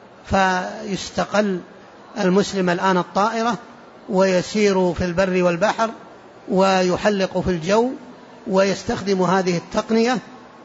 فيستقل المسلم الآن الطائرة ويسير في البر والبحر ويحلق في الجو ويستخدم هذه التقنية،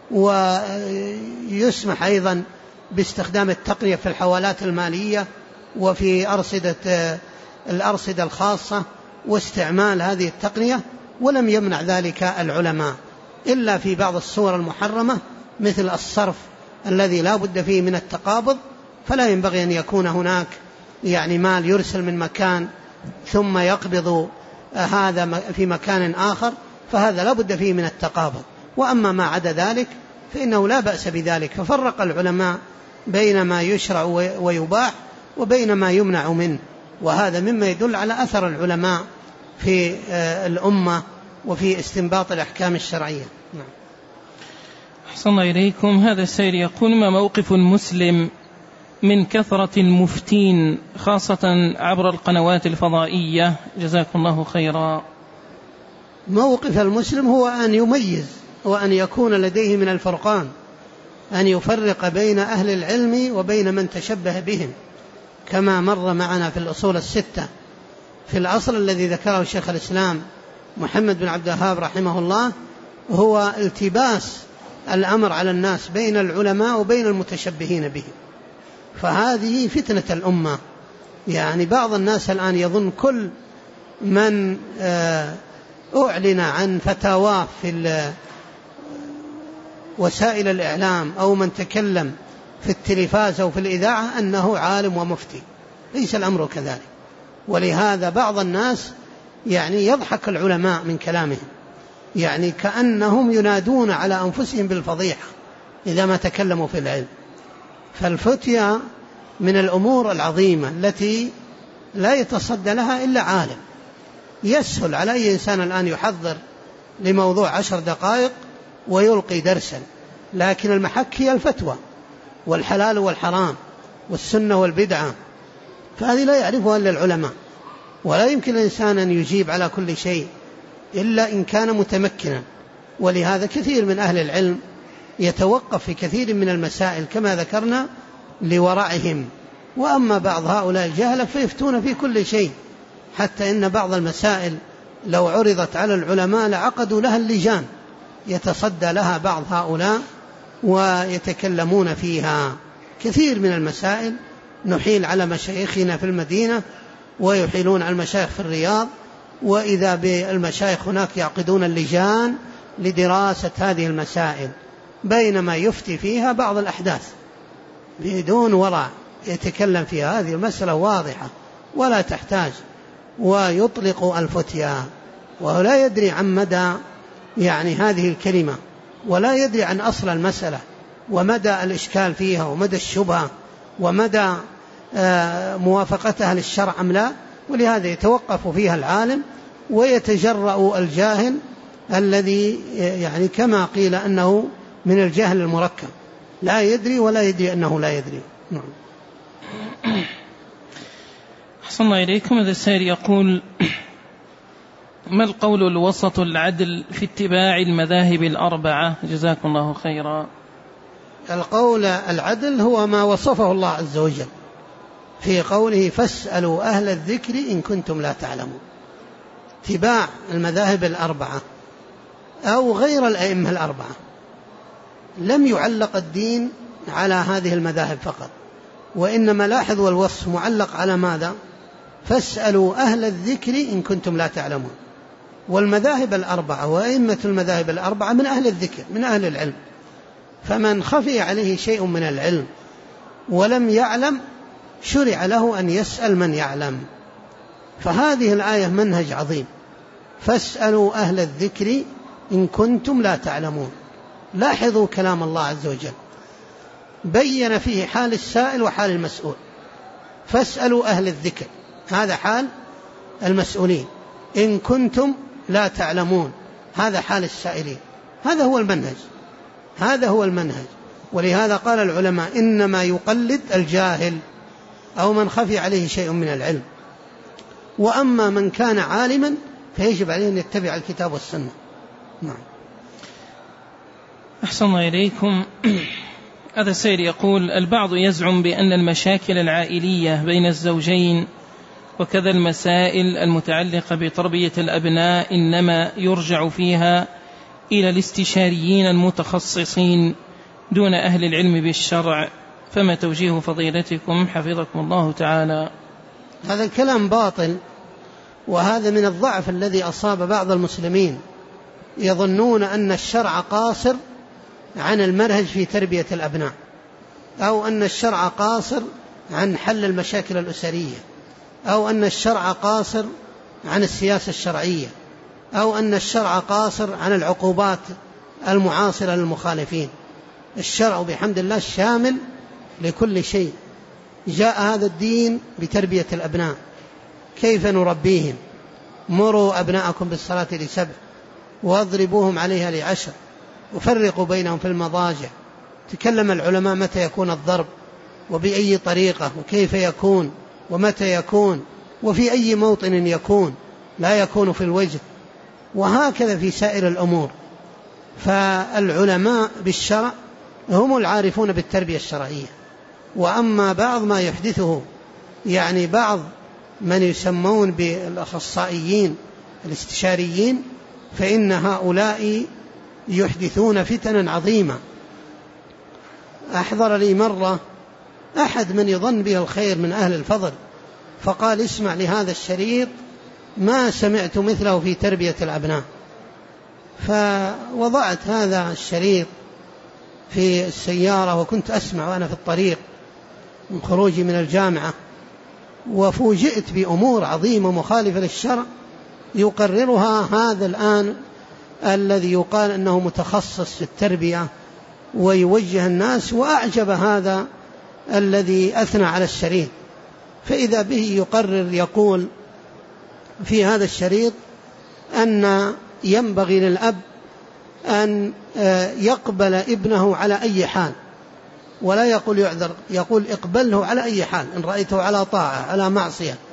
ويسمح أيضا باستخدام التقنية في الحوالات المالية وفي الأرصدة الخاصة واستعمال هذه التقنية، ولم يمنع ذلك العلماء إلا في بعض الصور المحرمة مثل الصرف الذي لا بد فيه من التقابض، فلا ينبغي أن يكون هناك مال يرسل من مكان ثم يقبض هذا في مكان آخر، فهذا لا بد فيه من التقابض. وأما ما عدا ذلك فإنه لا بأس بذلك. ففرق العلماء بين ما يشرع ويباح وبين ما يمنع منه، وهذا مما يدل على أثر العلماء في الأمة وفي استنباط الأحكام الشرعية. أحسن الله إليكم. هذا السائل يقول: ما موقف المسلم من كثرة المفتين خاصة عبر القنوات الفضائية؟ جزاكم الله خيرا. موقف المسلم هو أن يميز وأن يكون لديه من الفرقان، أن يفرق بين أهل العلم وبين من تشبه بهم، كما مر معنا في الأصول الستة. في الأصل الذي ذكره شيخ الإسلام محمد بن عبد الوهاب رحمه الله هو التباس الأمر على الناس بين العلماء وبين المتشبهين به، فهذه فتنة الأمة. بعض الناس الآن يظن كل من أعلن عن فتاواه في وسائل الإعلام أو من تكلم في التلفاز أو في الإذاعة أنه عالم ومفتي، ليس الأمر كذلك. ولهذا بعض الناس يضحك العلماء من كلامهم، كأنهم ينادون على أنفسهم بالفضيحة إذا ما تكلموا في العلم. فالفتيا من الأمور العظيمة التي لا يتصدى لها إلا عالم. يسهل على أي إنسان الآن يحضر لموضوع 10 دقائق ويلقي درسا، لكن المحك هي الفتوى والحلال والحرام والسنة والبدعة، فهذه لا يعرفها إلا العلماء. ولا يمكن الإنسان أن يجيب على كل شيء إلا إن كان متمكنا. ولهذا كثير من أهل العلم يتوقف في كثير من المسائل كما ذكرنا لورعهم. وأما بعض هؤلاء الجهلة فيفتون في كل شيء، حتى إن بعض المسائل لو عرضت على العلماء لعقدوا لها اللجان يتصدى لها بعض هؤلاء ويتكلمون فيها. كثير من المسائل نحيل على مشايخنا في المدينة ويحيلون على المشايخ في الرياض، وإذا بالمشايخ هناك يعقدون اللجان لدراسة هذه المسائل، بينما يفتي فيها بعض الأحداث بدون ورع يتكلم فيها. هذه المسألة واضحة ولا تحتاج، ويطلق الفتيا ولا يدري عن مدى يعني هذه الكلمة، ولا يدري عن أصل المسألة ومدى الإشكال فيها ومدى الشبهة ومدى موافقتها للشرع أم لا. ولهذا يتوقف فيها العالم ويتجرأ الجاهل الذي يعني كما قيل أنه من الجهل المركب، لا يدري ولا يدري أنه لا يدري. نعم. أحسن الله إليكم. هذا السائل يقول: ما القول الوسط العدل في اتباع المذاهب الأربعة؟ جزاكم الله خيرا. القول العدل هو ما وصفه الله عز وجل في قوله: فاسألوا أهل الذكر إن كنتم لا تعلمون. اتباع المذاهب الأربعة أو غير الأئمة الأربعة. لم يعلق الدين على هذه المذاهب فقط، وإنما لاحظ والوصف معلق على ماذا؟ فاسألوا أهل الذكر إن كنتم لا تعلمون. والمذاهب الأربعة وأئمة المذاهب الأربعة من أهل الذكر، من أهل العلم، فمن خفي عليه شيء من العلم ولم يعلم شرع له أن يسأل من يعلم. فهذه الآية منهج عظيم: فاسألوا أهل الذكر إن كنتم لا تعلمون. لاحظوا كلام الله عز وجل بين فيه حال السائل وحال المسؤول. فاسألوا أهل الذكر، هذا حال المسؤولين، إن كنتم لا تعلمون، هذا حال السائلين. هذا هو المنهج، هذا هو المنهج. ولهذا قال العلماء: إنما يقلد الجاهل أو من خفي عليه شيء من العلم. وأما من كان عالما فيجب عليه أن يتبع الكتاب والسنة. نعم. أحسن الله إليكم. هذا السائل يقول: البعض يزعم بأن المشاكل العائلية بين الزوجين وكذا المسائل المتعلقة بتربية الأبناء إنما يرجع فيها إلى الاستشاريين المتخصصين دون أهل العلم بالشرع، فما توجيه فضيلتكم حفظكم الله تعالى؟ هذا الكلام باطل، وهذا من الضعف الذي أصاب بعض المسلمين. يظنون أن الشرع قاصر عن المنهج في تربية الأبناء، أو أن الشرع قاصر عن حل المشاكل الأسرية، أو أن الشرع قاصر عن السياسة الشرعية، أو أن الشرع قاصر عن العقوبات المعاصرة للمخالفين. الشرع بحمد الله شامل لكل شيء. جاء هذا الدين بتربية الأبناء. كيف نربيهم؟ مروا أبناءكم بالصلاة ل7 واضربوهم عليها ل10 وفرقوا بينهم في المضاجع. تكلم العلماء متى يكون الضرب وبأي طريقة وكيف يكون ومتى يكون وفي أي موطن يكون، لا يكون في الوجه، وهكذا في سائر الأمور. فالعلماء بالشرع هم العارفون بالتربية الشرعية. وأما بعض ما يحدثه يعني بعض من يسمون بالأخصائيين الاستشاريين، فإن هؤلاء يحدثون فتنا عظيمة. أحضر لي مرة أحد من يظن به الخير من أهل الفضل، فقال: اسمع لهذا الشريط ما سمعت مثله في تربية الأبناء. فوضعت هذا الشريط في السيارة وكنت أسمع وأنا في الطريق من خروجي من الجامعة، وفوجئت بأمور عظيمة مخالفة للشرع يقررها هذا الآن الذي يقال أنه متخصص في التربية ويوجه الناس. وأعجب هذا الذي أثنى على الشريط، فإذا به يقرر يقول في هذا الشريط أن ينبغي للأب أن يقبل ابنه على أي حال، ولا يقول يعذر، يقول اقبله على أي حال، إن رأيته على طاعة على معصية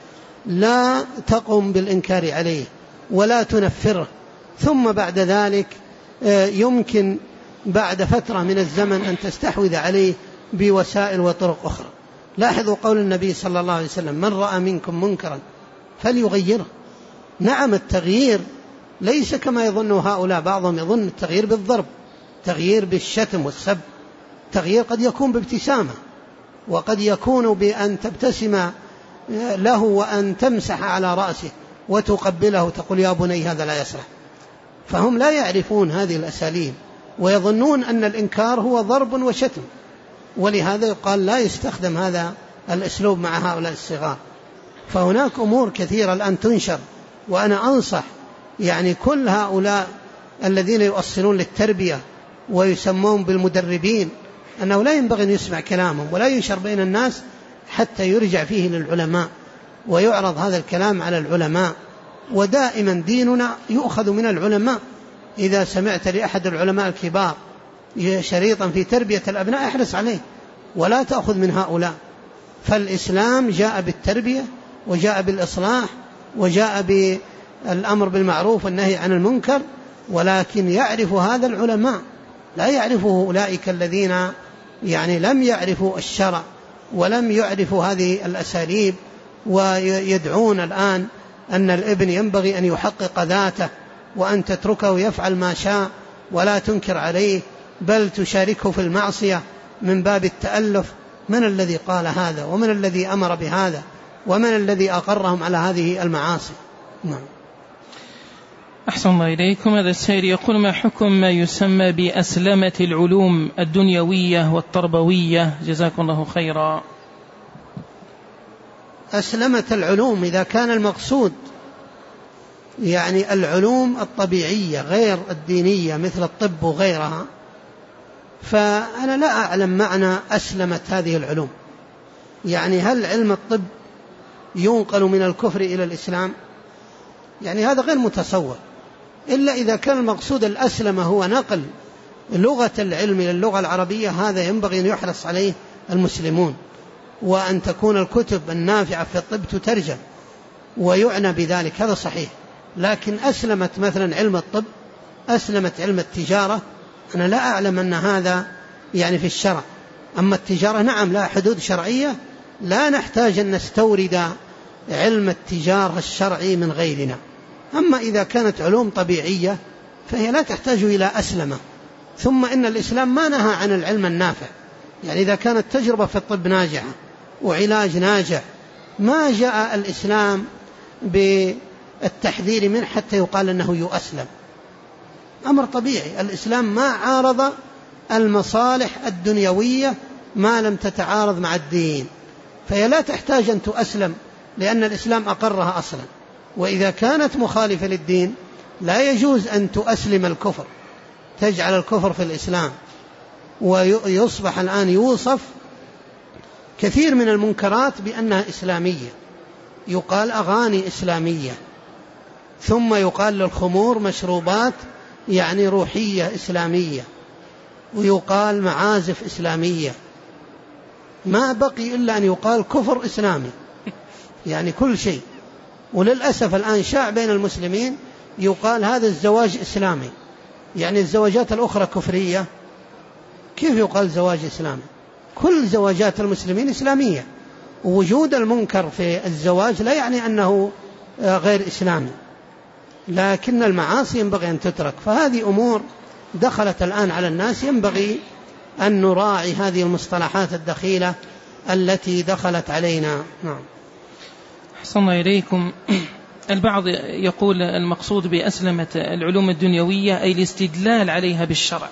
لا تقم بالإنكار عليه ولا تنفره، ثم بعد ذلك يمكن بعد فترة من الزمن أن تستحوذ عليه بوسائل وطرق أخرى. لاحظوا قول النبي صلى الله عليه وسلم: من رأى منكم منكرا فليغيره. نعم، التغيير ليس كما يظن هؤلاء، بعضهم يظن التغيير بالضرب، تغيير بالشتم والسب. تغيير قد يكون بابتسامة، وقد يكون بأن تبتسم له وأن تمسح على رأسه وتقبله تقول: يا بني هذا لا يصلح. فهم لا يعرفون هذه الأساليب، ويظنون أن الإنكار هو ضرب وشتم، ولهذا يقال لا يستخدم هذا الأسلوب مع هؤلاء الصغار. فهناك أمور كثيرة الآن تنشر، وأنا أنصح يعني كل هؤلاء الذين يؤصلون للتربية ويسمون بالمدربين أنه لا ينبغي أن يسمع كلامهم ولا ينشر بين الناس حتى يرجع فيه للعلماء ويعرض هذا الكلام على العلماء. ودائما ديننا يؤخذ من العلماء. إذا سمعت لأحد العلماء الكبار شريطا في تربية الأبناء احرص عليه ولا تأخذ من هؤلاء. فالإسلام جاء بالتربية وجاء بالإصلاح وجاء بالأمر بالمعروف والنهي عن المنكر، ولكن يعرف هذا العلماء، لا يعرفه أولئك الذين يعني لم يعرفوا الشرع ولم يعرفوا هذه الأساليب، ويدعون الآن أن الابن ينبغي أن يحقق ذاته وأن تتركه يفعل ما شاء ولا تنكر عليه بل تشاركه في المعصية من باب التألف. من الذي قال هذا؟ ومن الذي أمر بهذا؟ ومن الذي أقرهم على هذه المعاصي؟ نعم. أحسن الله إليكم. هذا السائل يقول: ما حكم ما يسمى بأسلمة العلوم الدنيوية والتربوية؟ جزاكم الله خيرا. أسلمة العلوم إذا كان المقصود يعني العلوم الطبيعية غير الدينية مثل الطب وغيرها، فأنا لا أعلم معنى أسلمت هذه العلوم. يعني هل علم الطب ينقل من الكفر إلى الإسلام؟ يعني هذا غير متصور، إلا إذا كان المقصود الأسلمة هو نقل لغة العلم إلى اللغة العربية، هذا ينبغي أن يحرص عليه المسلمون، وأن تكون الكتب النافعة في الطب تترجم ويعنى بذلك، هذا صحيح. لكن أسلمت مثلا علم الطب، أسلمت علم التجارة، أنا لا أعلم أن هذا يعني في الشرع. أما التجارة نعم لا حدود شرعية، لا نحتاج أن نستورد علم التجارة الشرعي من غيرنا. أما إذا كانت علوم طبيعية فهي لا تحتاج إلى أسلمة. ثم إن الإسلام ما نهى عن العلم النافع، يعني إذا كانت تجربة في الطب ناجحة وعلاج ناجح ما جاء الإسلام بالتحذير منه حتى يقال أنه يؤسلم. أمر طبيعي، الإسلام ما عارض المصالح الدنيوية ما لم تتعارض مع الدين، فهي لا تحتاج أن تؤسلم لأن الإسلام أقرها أصلا. وإذا كانت مخالفة للدين لا يجوز أن تؤسلم الكفر، تجعل الكفر في الإسلام. ويصبح الآن يوصف كثير من المنكرات بأنها إسلامية، يقال أغاني إسلامية، ثم يقال للخمور مشروبات يعني روحية إسلامية، ويقال معازف إسلامية. ما بقي إلا أن يقال كفر إسلامي، يعني كل شيء. وللأسف الآن شاع بين المسلمين يقال هذا الزواج إسلامي، يعني الزواجات الأخرى كفرية. كيف يقال زواج إسلامي؟ كل زواجات المسلمين إسلامية، ووجود المنكر في الزواج لا يعني أنه غير إسلامي، لكن المعاصي ينبغي أن تترك. فهذه أمور دخلت الآن على الناس، ينبغي أن نراعي هذه المصطلحات الدخيلة التي دخلت علينا. نعم. أحسن الله إليكم. البعض يقول المقصود بأسلمة العلوم الدنيوية أي الاستدلال عليها بالشرع.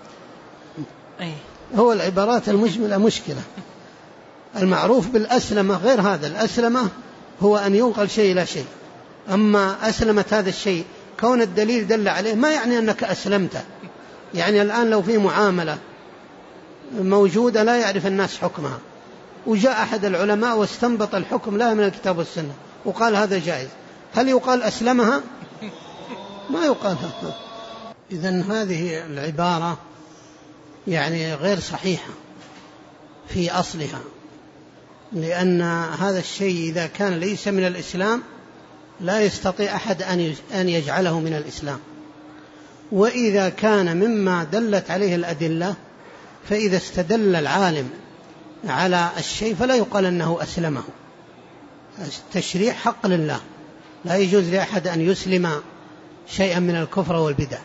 هو العبارات المجملة مشكلة. المعروف بالأسلمة غير هذا. الأسلمة هو أن ينقل شيء إلى شيء، أما أسلمت هذا الشيء كون الدليل دل عليه ما يعني أنك أسلمته. يعني الآن لو في معاملة موجودة لا يعرف الناس حكمها، وجاء أحد العلماء واستنبط الحكم لها من الكتاب والسنة وقال هذا جائز، هل يقال أسلمها؟ ما يقال. إذن هذه العبارة يعني غير صحيحة في أصلها، لأن هذا الشيء إذا كان ليس من الإسلام لا يستطيع أحد أن يجعله من الإسلام، وإذا كان مما دلت عليه الأدلة فإذا استدل العالم على الشيء فلا يقال أنه أسلمه. التشريع حق لله، لا يجوز لأحد أن يسلم شيئا من الكفر والبدع،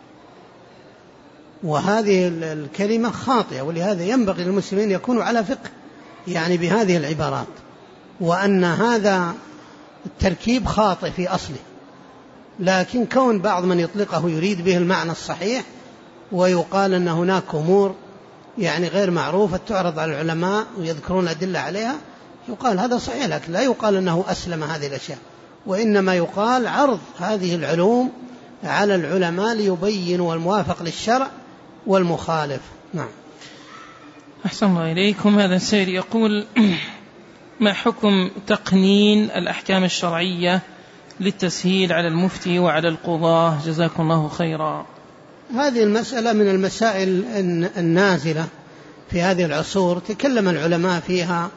وهذه الكلمة خاطئة، ولهذا ينبغي للمسلمين يكونوا على فقه يعني بهذه العبارات، وأن هذا التركيب خاطئ في أصله، لكن كون بعض من يطلقه يريد به المعنى الصحيح ويقال أن هناك أمور يعني غير معروفة تعرض على العلماء ويذكرون أدلة عليها، يقال هذا صحيح، لكن لا يقال أنه أسلم هذه الأشياء، وإنما يقال عرض هذه العلوم على العلماء ليبينوا الموافق للشرع والمخالف. نعم. أحسن الله إليكم. هذا السائل يقول: ما حكم تقنين الأحكام الشرعية للتسهيل على المفتي وعلى القضاة؟ جزاكم الله خيرا. هذه المسألة من المسائل النازلة في هذه العصور، تكلم العلماء فيها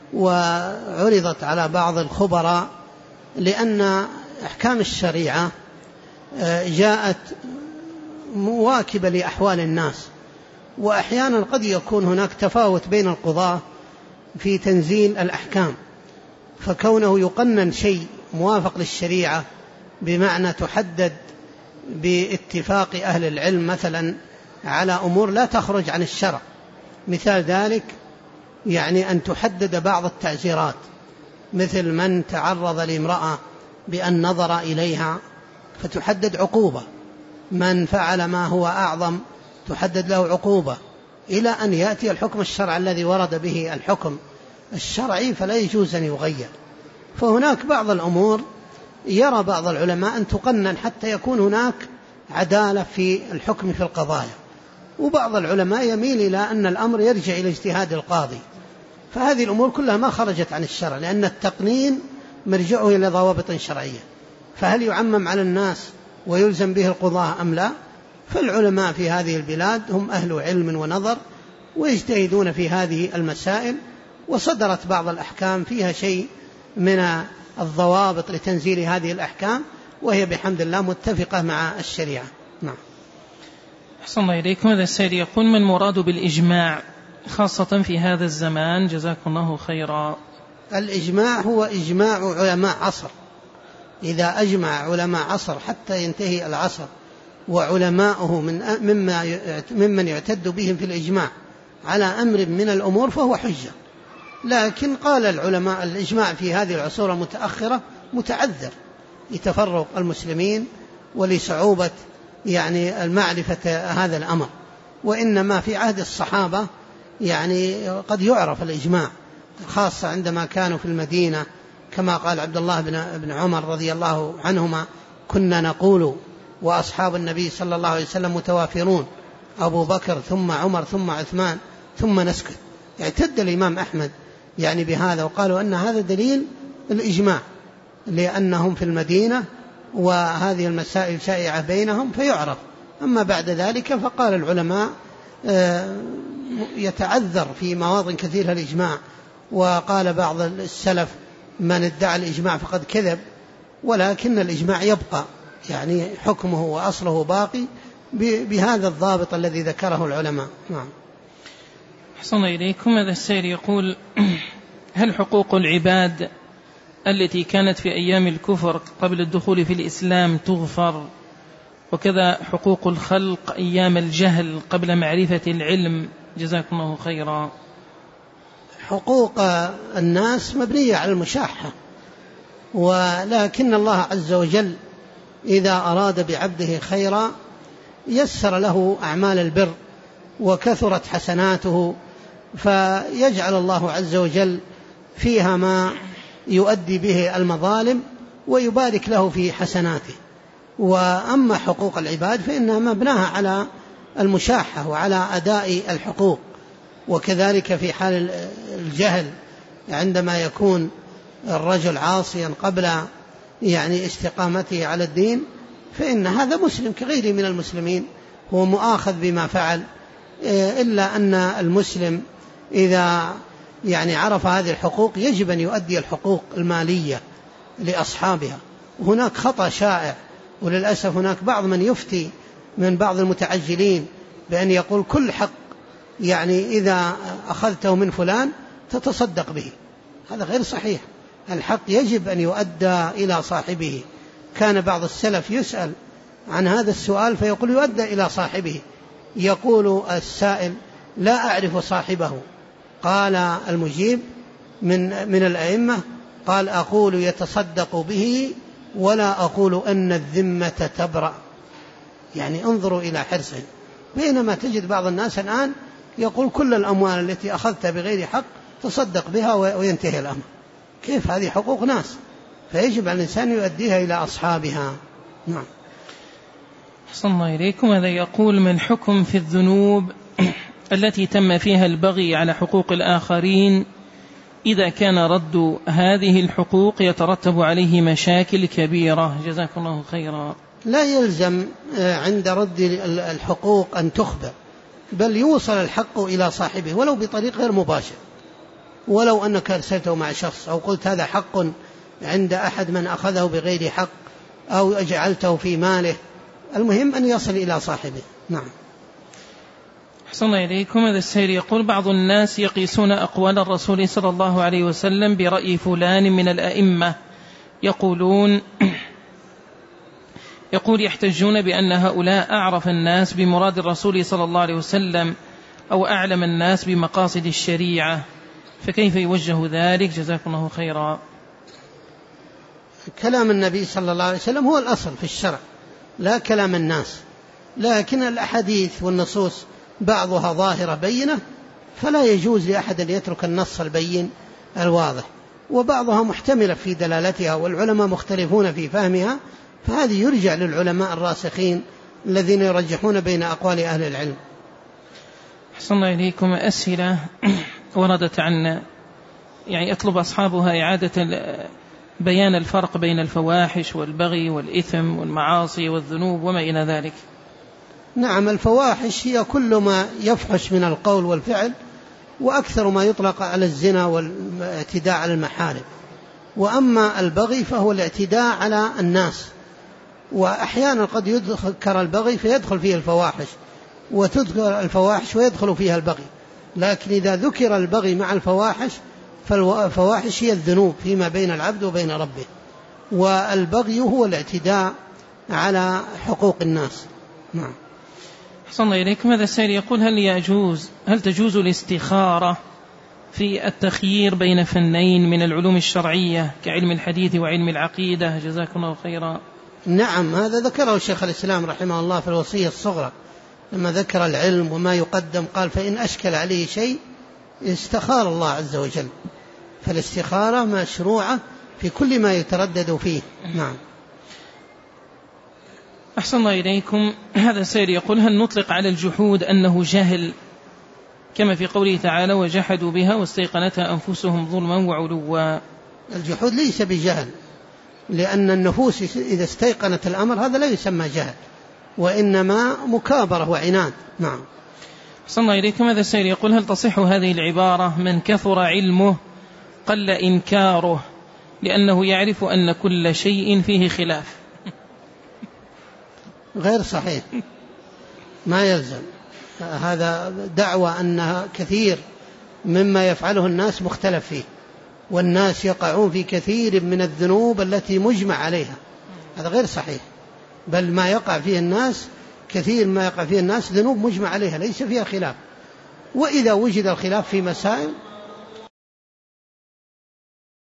وعرضت على بعض الخبراء، لأن أحكام الشريعة جاءت مواكبة لأحوال الناس، وأحيانا قد يكون هناك تفاوت بين القضاة في تنزيل الأحكام، فكونه يقنن شيء موافق للشريعة بمعنى تحدد باتفاق أهل العلم مثلا على أمور لا تخرج عن الشرع، مثال ذلك يعني أن تحدد بعض التعزيرات، مثل من تعرض لامرأة بأن نظر إليها فتحدد عقوبة، من فعل ما هو أعظم تحدد له عقوبة، إلى أن يأتي الحكم الشرعي الذي ورد به الحكم الشرعي فلا يجوز أن يغير. فهناك بعض الأمور يرى بعض العلماء أن تقنن حتى يكون هناك عدالة في الحكم في القضايا، وبعض العلماء يميل إلى أن الأمر يرجع إلى اجتهاد القاضي، فهذه الأمور كلها ما خرجت عن الشرع، لأن التقنين مرجعه إلى ضوابط شرعية، فهل يعمم على الناس ويلزم به القضاة أم لا؟ فالعلماء في هذه البلاد هم أهل علم ونظر ويجتهدون في هذه المسائل، وصدرت بعض الأحكام فيها شيء من الضوابط لتنزيل هذه الأحكام، وهي بحمد الله متفقة مع الشريعة. نعم. أحسن الله إليكم. هذا السائل يقول: ما المراد بالإجماع خاصة في هذا الزمان؟ جزاكم الله خيرا. الإجماع هو إجماع علماء عصر، إذا أجمع علماء عصر حتى ينتهي العصر وعلماؤه ممن يعتد بهم في الإجماع على أمر من الأمور فهو حجة، لكن قال العلماء الإجماع في هذه العصور المتأخرة متعذر لتفرق المسلمين ولصعوبة يعني المعرفة هذا الأمر، وإنما في عهد الصحابة يعني قد يعرف الإجماع، خاصة عندما كانوا في المدينة، كما قال عبد الله بن عمر رضي الله عنهما: كنا نقول وأصحاب النبي صلى الله عليه وسلم متوافرون، أبو بكر ثم عمر ثم عثمان ثم نسكت. اعتد الإمام أحمد يعني بهذا، وقالوا أن هذا دليل الإجماع، لأنهم في المدينة وهذه المسائل شائعة بينهم فيعرف. أما بعد ذلك فقال العلماء يتعذر في مواطن كثيرة الإجماع، وقال بعض السلف: من ادعى الإجماع فقد كذب، ولكن الإجماع يبقى يعني حكمه وأصله باقي بهذا الضابط الذي ذكره العلماء. نعم. أحسن الله إليكم. هذا السائل يقول: هل حقوق العباد التي كانت في أيام الكفر قبل الدخول في الإسلام تغفر، وكذا حقوق الخلق أيام الجهل قبل معرفة العلم؟ جزاكم الله خيرا. حقوق الناس مبنية على المشاحة، ولكن الله عز وجل إذا أراد بعبده خيرا يسر له أعمال البر وكثرت حسناته، فيجعل الله عز وجل فيها ما يؤدي به المظالم ويبارك له في حسناته. وأما حقوق العباد فإنها مبناها على المشاحة وعلى أداء الحقوق، وكذلك في حال الجهل عندما يكون الرجل عاصيا قبل يعني استقامته على الدين فإن هذا مسلم كغيره من المسلمين، هو مؤاخذ بما فعل، إلا أن المسلم إذا يعني عرف هذه الحقوق يجب أن يؤدي الحقوق المالية لأصحابها. وهناك خطأ شائع، وللأسف هناك بعض من يفتي من بعض المتعجلين بأن يقول كل حق يعني إذا أخذته من فلان تتصدق به. هذا غير صحيح. الحق يجب أن يؤدى إلى صاحبه. كان بعض السلف يسأل عن هذا السؤال فيقول يؤدى إلى صاحبه. يقول السائل لا أعرف صاحبه، قال المجيب من الأئمة قال أقول يتصدق به ولا أقول أن الذمة تبرأ. يعني انظروا إلى حرصه. بينما تجد بعض الناس الآن يقول كل الأموال التي أخذت بغير حق تصدق بها وينتهي الأمر. كيف؟ هذه حقوق ناس، فيجب على الإنسان يؤديها إلى أصحابها. نعم. أحسن الله إليكم. هذا يقول: ما الحكم في الذنوب التي تم فيها البغي على حقوق الآخرين إذا كان رد هذه الحقوق يترتب عليه مشاكل كبيرة؟ جزاكم الله خيرا. لا يلزم عند رد الحقوق أن تخبر، بل يوصل الحق إلى صاحبه ولو بطريق غير مباشر. ولو أنك أرسلته مع شخص أو قلت هذا حق عند أحد من أخذه بغير حق أو أجعلته في ماله، المهم أن يصل إلى صاحبه. نعم. أحسن الله إليكم. هذا السائل يقول: بعض الناس يقيسون أقوال الرسول صلى الله عليه وسلم برأي فلان من الأئمة، يقول يحتجون بأن هؤلاء أعرف الناس بمراد الرسول صلى الله عليه وسلم أو أعلم الناس بمقاصد الشريعة، فكيف يوجه ذلك؟ جزاكم الله خيرا. كلام النبي صلى الله عليه وسلم هو الأصل في الشرع، لا كلام الناس. لكن الأحاديث والنصوص بعضها ظاهرة بينة، فلا يجوز لأحد أن يترك النص البين الواضح، وبعضها محتملة في دلالتها والعلماء مختلفون في فهمها، فهذه يرجع للعلماء الراسخين الذين يرجحون بين أقوال أهل العلم. أحسن الله إليكم. أسئلة وردت عنا يعني أطلب أصحابها إعادة بيان الفرق بين الفواحش والبغي والإثم والمعاصي والذنوب وما إلى ذلك. نعم، الفواحش هي كل ما يفحش من القول والفعل، وأكثر ما يطلق على الزنا والاعتداء على المحارم. وأما البغي فهو الاعتداء على الناس، وأحيانا قد يذكر البغي فيدخل فيه الفواحش، وتذكر الفواحش ويدخل فيها البغي. لكن إذا ذكر البغي مع الفواحش فالفواحش هي الذنوب فيما بين العبد وبين ربه، والبغي هو الاعتداء على حقوق الناس. نعم. أحسن الله إليكم. هذا السائل يقول: هل تجوز الاستخارة في التخيير بين فنين من العلوم الشرعية كعلم الحديث وعلم العقيدة؟ جزاكم الله خيرا. نعم، هذا ذكره الشيخ الإسلام رحمه الله في الوصية الصغرى لما ذكر العلم وما يقدم، قال: فإن أشكل عليه شيء استخار الله عز وجل. فالاستخارة مشروعة في كل ما يتردد فيه. نعم. أحسن الله إليكم. هذا السائل يقول: هل نطلق على الجحود أنه جهل كما في قوله تعالى: وجحدوا بها واستيقنتها أنفسهم ظلما وعلوا؟ الجحود ليس بجهل، لأن النفوس إذا استيقنت الأمر هذا لا يسمى جهل، وإنما مكابرة وعناد. نعم. أحسن الله إليكم. هذا السائل يقول: هل تصح هذه العبارة: من كثر علمه قل إنكاره لأنه يعرف أن كل شيء فيه خلاف؟ غير صحيح، ما يلزم. هذا دعوى أن كثير مما يفعله الناس مختلف فيه، والناس يقعون في كثير من الذنوب التي مجمع عليها. هذا غير صحيح، بل ما يقع فيه الناس كثير ما يقع فيه الناس ذنوب مجمع عليها ليس فيها خلاف. وإذا وجد الخلاف في مسائل